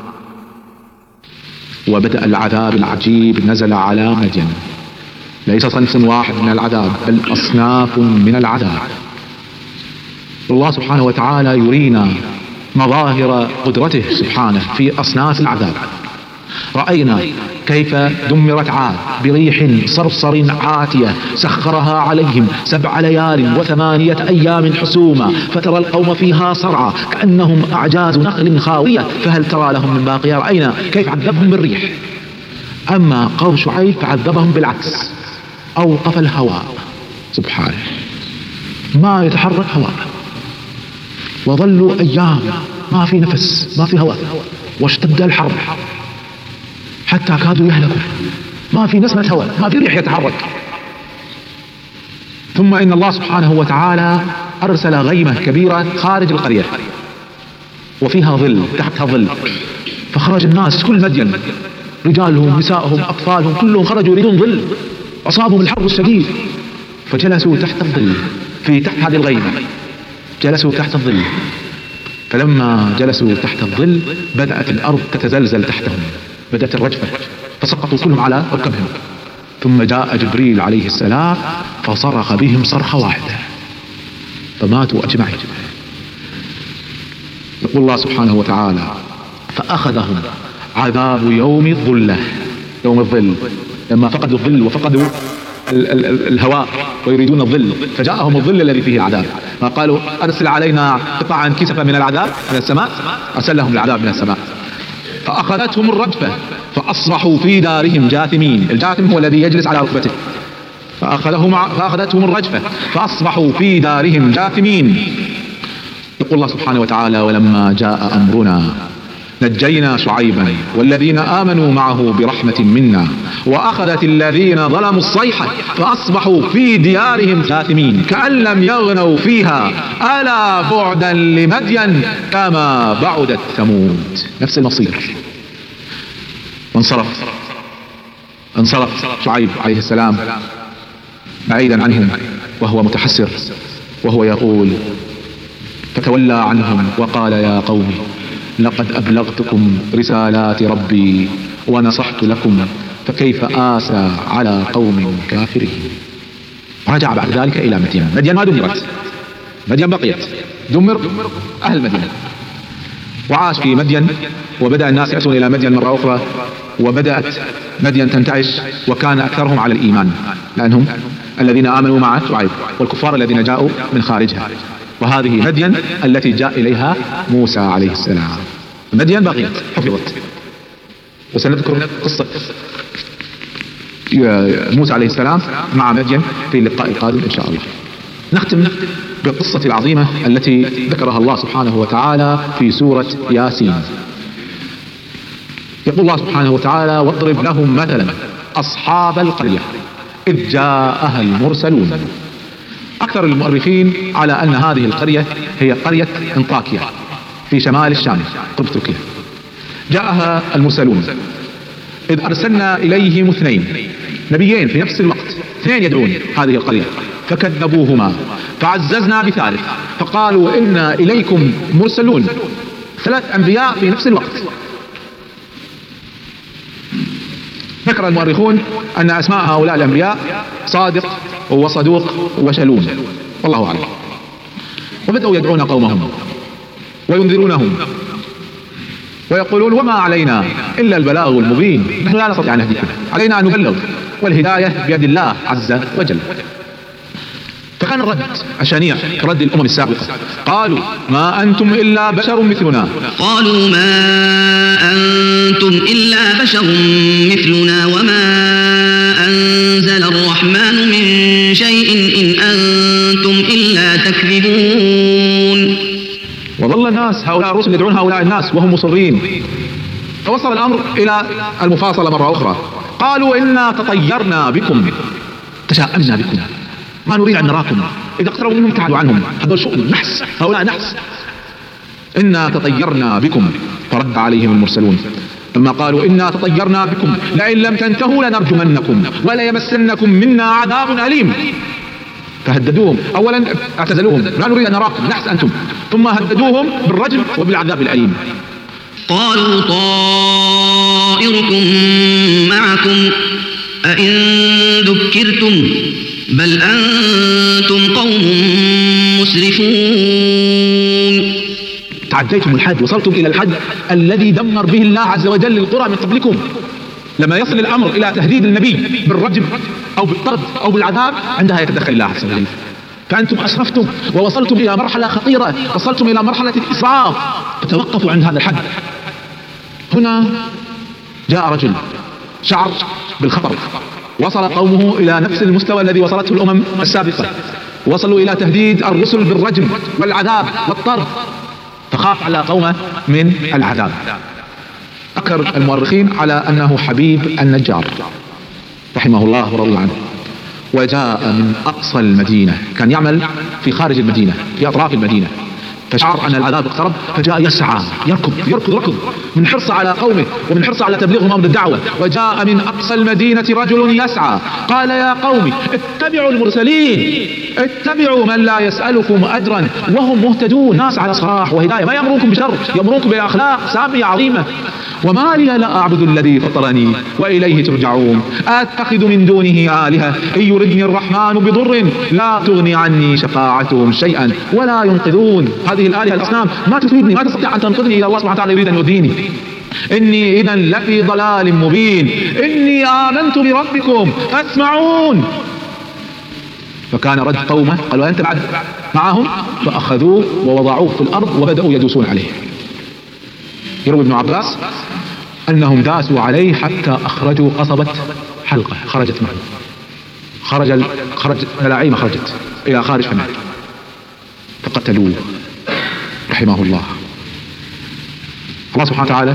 وبدأ العذاب العجيب نزل على مدين. ليس صنف واحد من العذاب بل أصناف من العذاب. الله سبحانه وتعالى يرينا مظاهر قدرته سبحانه في أصناف العذاب. رأينا كيف دمرت عاد بريح صرصر عاتية سخرها عليهم سبع ليال وثمانية أيام حسوما فترى القوم فيها صرعى كأنهم أعجاز نخل خاوية فهل ترى لهم من باقية. رأينا كيف عذبهم بالريح. أما قوم شعيب فعذبهم بالعكس، أوقف الهواء سبحانه، ما يتحرك هواء، وظلوا أيام ما في نفس ما في هواء، واشتد الحرب حتى كادوا يهلكوا، ما في نسمة هواء ما في ريح يتحرك. ثم إن الله سبحانه وتعالى أرسل غيمة كبيرة خارج القرية وفيها ظل، تحتها ظل، فخرج الناس كل مدين، رجالهم نسائهم أطفالهم كلهم خرجوا يريدون ظل، أصابهم الحر الشديد فجلسوا تحت الظل في تحت هذه الغيمة، جلسوا تحت الظل. فلما جلسوا تحت الظل بدأت الأرض تتزلزل تحتهم، بدأت الرجفة فسقطوا كلهم على ركبهم. ثم جاء جبريل عليه السلام فصرخ بهم صرخة واحدة فماتوا أجمعين. يقول الله سبحانه وتعالى: فأخذهم عذاب يوم الظلة، يوم الظل، لما فقدوا الظل وفقدوا ال ال ال الهواء ويريدون الظل فجاءهم الظل الذي فيه العذاب، فقالوا أرسل علينا قطعا كسفا من العذاب من السماء، أرسل لهم العذاب من السماء فأخذتهم الرجفة فأصبحوا في دارهم جاثمين. الجاثم هو الذي يجلس على ركبته. فأخذهم فأخذتهم الرجفة فأصبحوا في دارهم جاثمين. يقول الله سبحانه وتعالى: ولما جاء أمرنا نجينا شعيبا والذين آمنوا معه برحمة منا وأخذت الذين ظلموا الصيحة فأصبحوا في ديارهم جاثمين كأن لم يغنوا فيها ألا بعدا لمدين كما بعدت ثمود. نفس المصير. وانصرف انصرف شعيب عليه السلام بعيدا عنهم وهو متحسر، وهو يقول: فتولى عنهم وقال: يا قوم لقد أبلغتكم رسالات ربي ونصحت لكم فكيف آسى على قوم كافرين. رجع بعد ذلك إلى مدين. مدين ما دمرت، مدين بقيت، دمر أهل مدين، وعاش في مدين، وبدأ الناس يأتون إلى مدين مرة أخرى، وبدأت مدين تنتعش، وكان أكثرهم على الإيمان لأنهم الذين آمنوا مع شعيب والكفار الذين جاءوا من خارجها. وهذه مدين التي جاء إليها موسى عليه السلام. مدين بقيت حفظت، وسنذكر قصة موسى عليه السلام مع مدين في اللقاء القادم إن شاء الله. نختم بالقصة العظيمة التي ذكرها الله سبحانه وتعالى في سورة ياسين. يقول الله سبحانه وتعالى: واضرب لهم مثلا أصحاب القرية إذ جاءها المرسلون. أكثر المؤرخين على أن هذه القرية هي قرية انطاكيا في شمال الشام قرب تركيا. جاءها المرسلون إذ أرسلنا إليهم اثنين، نبيين في نفس الوقت، اثنين يدعون هذه القرية، فكذبوهما فعززنا بثالث فقالوا إنا إليكم مرسلون. ثلاث أنبياء في نفس الوقت. ذكر المؤرخون أن أسماء هؤلاء الأنبياء صادق وصدوق وشلون، والله أعلم. وبدأوا يدعون قومهم وينذرونهم ويقولون وما علينا إلا البلاغ المبين، نحن لا نستطيع أن نهديكم، علينا أن نبلغ، والهداية بيد الله عز وجل. فكان الرد الشنيع كرد الأمم السابقة، قالوا ما أنتم إلا بشر مثلنا. قالوا ما أنتم إلا بشر مثلنا وما أنزل الرحمن من شيء إن أنتم إلا تكذبون. وظل الناس هؤلاء الرسل يدعون هؤلاء الناس وهم مصرين، فوصل الأمر إلى المفاصلة مرة أخرى. قالوا إنا تطيرنا بكم، تشاءمنا بكم، ما نريد أن نراكم، إذا اقتربوا منهم ابتعدوا عنهم، هذول شؤم نحس، هؤلاء نحس. إنا تطيرنا بكم، فرد عليهم المرسلون لما قالوا إنا تطيرنا بكم لئن لم تنتهوا لنرجمنكم وليمسنكم منا عذاب أليم. فهددوهم، أولا اعتزلوهم، لا نريد أن نراكم، نحس أنتم، ثم هددوهم بالرجم وبالعذاب الأليم. قالوا طائركم معكم أئن ذكرتم بل أنتم قوم مسرفون. تعديتم الحد، وصلتم إلى الحد الذي دمر به الله عز وجل القرى من قبلكم. لما يصل الأمر إلى تهديد النبي بالرجم أو بالطرد أو بالعذاب، عندها يتدخل الله عز وجل. فأنتم أسرفتم ووصلتم إلى مرحلة خطيرة، وصلتم إلى مرحلة الإسراف، فتوقفوا عند هذا الحد. هنا جاء رجل شعر بالخطر، وصل قومه إلى نفس المستوى الذي وصلته الأمم السابقة، وصلوا إلى تهديد الرسل بالرجم والعذاب والطرد، فخاف على قومه من العذاب. أكثر المؤرخين على أنه حبيب النجار رحمه الله ورضي عنه، وجاء من أقصى المدينة، كان يعمل في خارج المدينة في أطراف المدينة، فشعر أن العذاب اقترب فجاء يسعى يركض يركض ركض من حرص على قومه ومن حرص على تبليغهم أمر الدعوة. وجاء من أقصى المدينة رجل يسعى قال يا قوم اتبعوا المرسلين، اتبعوا من لا يسألكم أجرا وهم مهتدون، ناس على صلاح وهداية، ما يأمرونكم بشر، يأمرونكم بأخلاق سامية عظيمة. وما لي لا أعبد الذي فطرني وإليه ترجعون، أتخذ من دونه آلهة إن يردني الرحمن بضر لا تغني عني شفاعتهم شيئا ولا ينقذون. هذه الآلهة الأصنام ما تفيدني، ما تستطيع أن تنقذني إذا الله سبحانه وتعالى يريد أن يؤذيني. إني إذا لفي ضلال مبين، إني آمنت بربكم فاسمعون. فكان رد قومه قالوا أنت بعد معهم، فأخذوه ووضعوه في الأرض وبدأوا يدوسون عليه. يروي ابن عباس أنهم داسوا عليه حتى أخرجوا قصبة حلقة خرجت معه، خرج ال... خرج ملاعيم خرجت إلى خارج فمه، فقتلوه رحمه الله. الله سبحانه وتعالى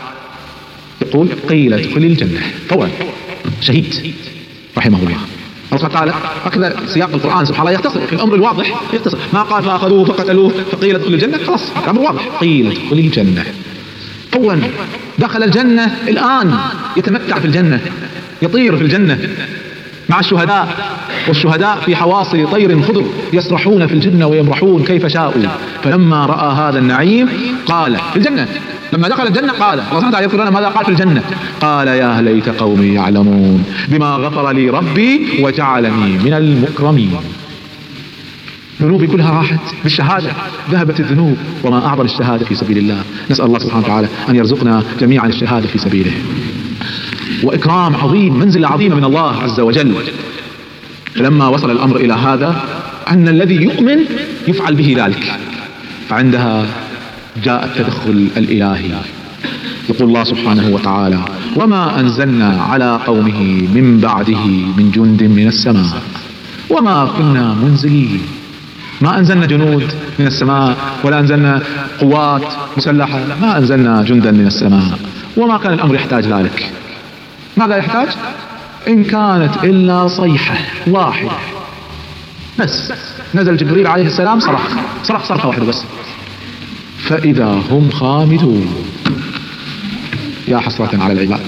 يقول قيل ادخل الجنة فورا، شهيد رحمه الله. الله سبحانه وتعالى هكذا سياق القرآن سبحان الله يختصر في الأمر الواضح، يختصر، ما قال فأخذوه فقتلوه فقيل ادخل الجنة، خلاص الأمر واضح، قيل ادخل الجنة فورا. دخل الجنة الآن، يتمتع في الجنة، يطير في الجنة مع الشهداء، والشهداء في حواصل طير خضر يسرحون في الجنة ويمرحون كيف شاءوا. فلما رأى هذا النعيم قال في الجنة، لما دخل الجنة قال الله سبحانه وتعالى يذكر لنا ماذا قال في الجنة، قال يا ليت قومي يعلمون بما غفر لي ربي وجعلني من المكرمين. ذنوبي كلها راحت بالشهادة، ذهبت الذنوب، وما أعظم الشهادة في سبيل الله. نسأل الله سبحانه وتعالى أن يرزقنا جميعا الشهادة في سبيله. وإكرام عظيم، منزلة عظيمة من الله عز وجل. فلما وصل الأمر إلى هذا أن الذي يؤمن يفعل به ذلك، فعندها جاء التدخل الإلهي. يقول الله سبحانه وتعالى وما أنزلنا على قومه من بعده من جند من السماء وما كنا منزلين. ما أنزلنا جنود من السماء ولا أنزلنا قوات مسلحة، ما أنزلنا جندا من السماء، وما كان الأمر يحتاج ذلك. ماذا يحتاج؟ إن كانت إلا صيحة واحدة بس، نزل جبريل عليه السلام صرخ صرخ صرخة واحدة بس، فإذا هم خامدون. يا حسرة على العباد،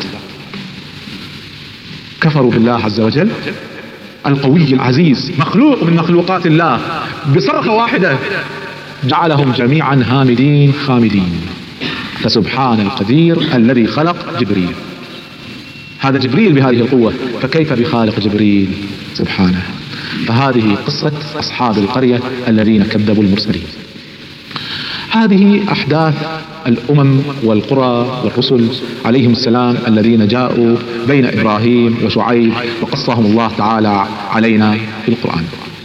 كفروا بالله عز وجل القوي العزيز، مخلوق من مخلوقات الله، بصرخة واحدة جعلهم جميعا هامدين خامدين. فسبحان القدير الذي خلق جبريل، هذا جبريل بهذه القوة، فكيف بخالق جبريل سبحانه. فهذه قصة أصحاب القرية الذين كذبوا المرسلين. هذه أحداث الأمم والقرى والرسل عليهم السلام الذين جاءوا بين إبراهيم وشعيب وقصهم الله تعالى علينا في القرآن.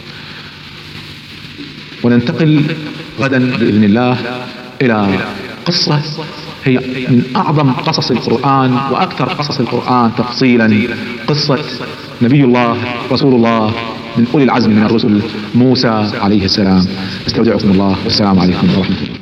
وننتقل غدا بإذن الله إلى قصة هي من أعظم قصص القرآن وأكثر قصص القرآن تفصيلا، قصة نبي الله رسول الله من أولي العزم من الرسل موسى عليه السلام. استودعكم الله والسلام عليكم ورحمة الله.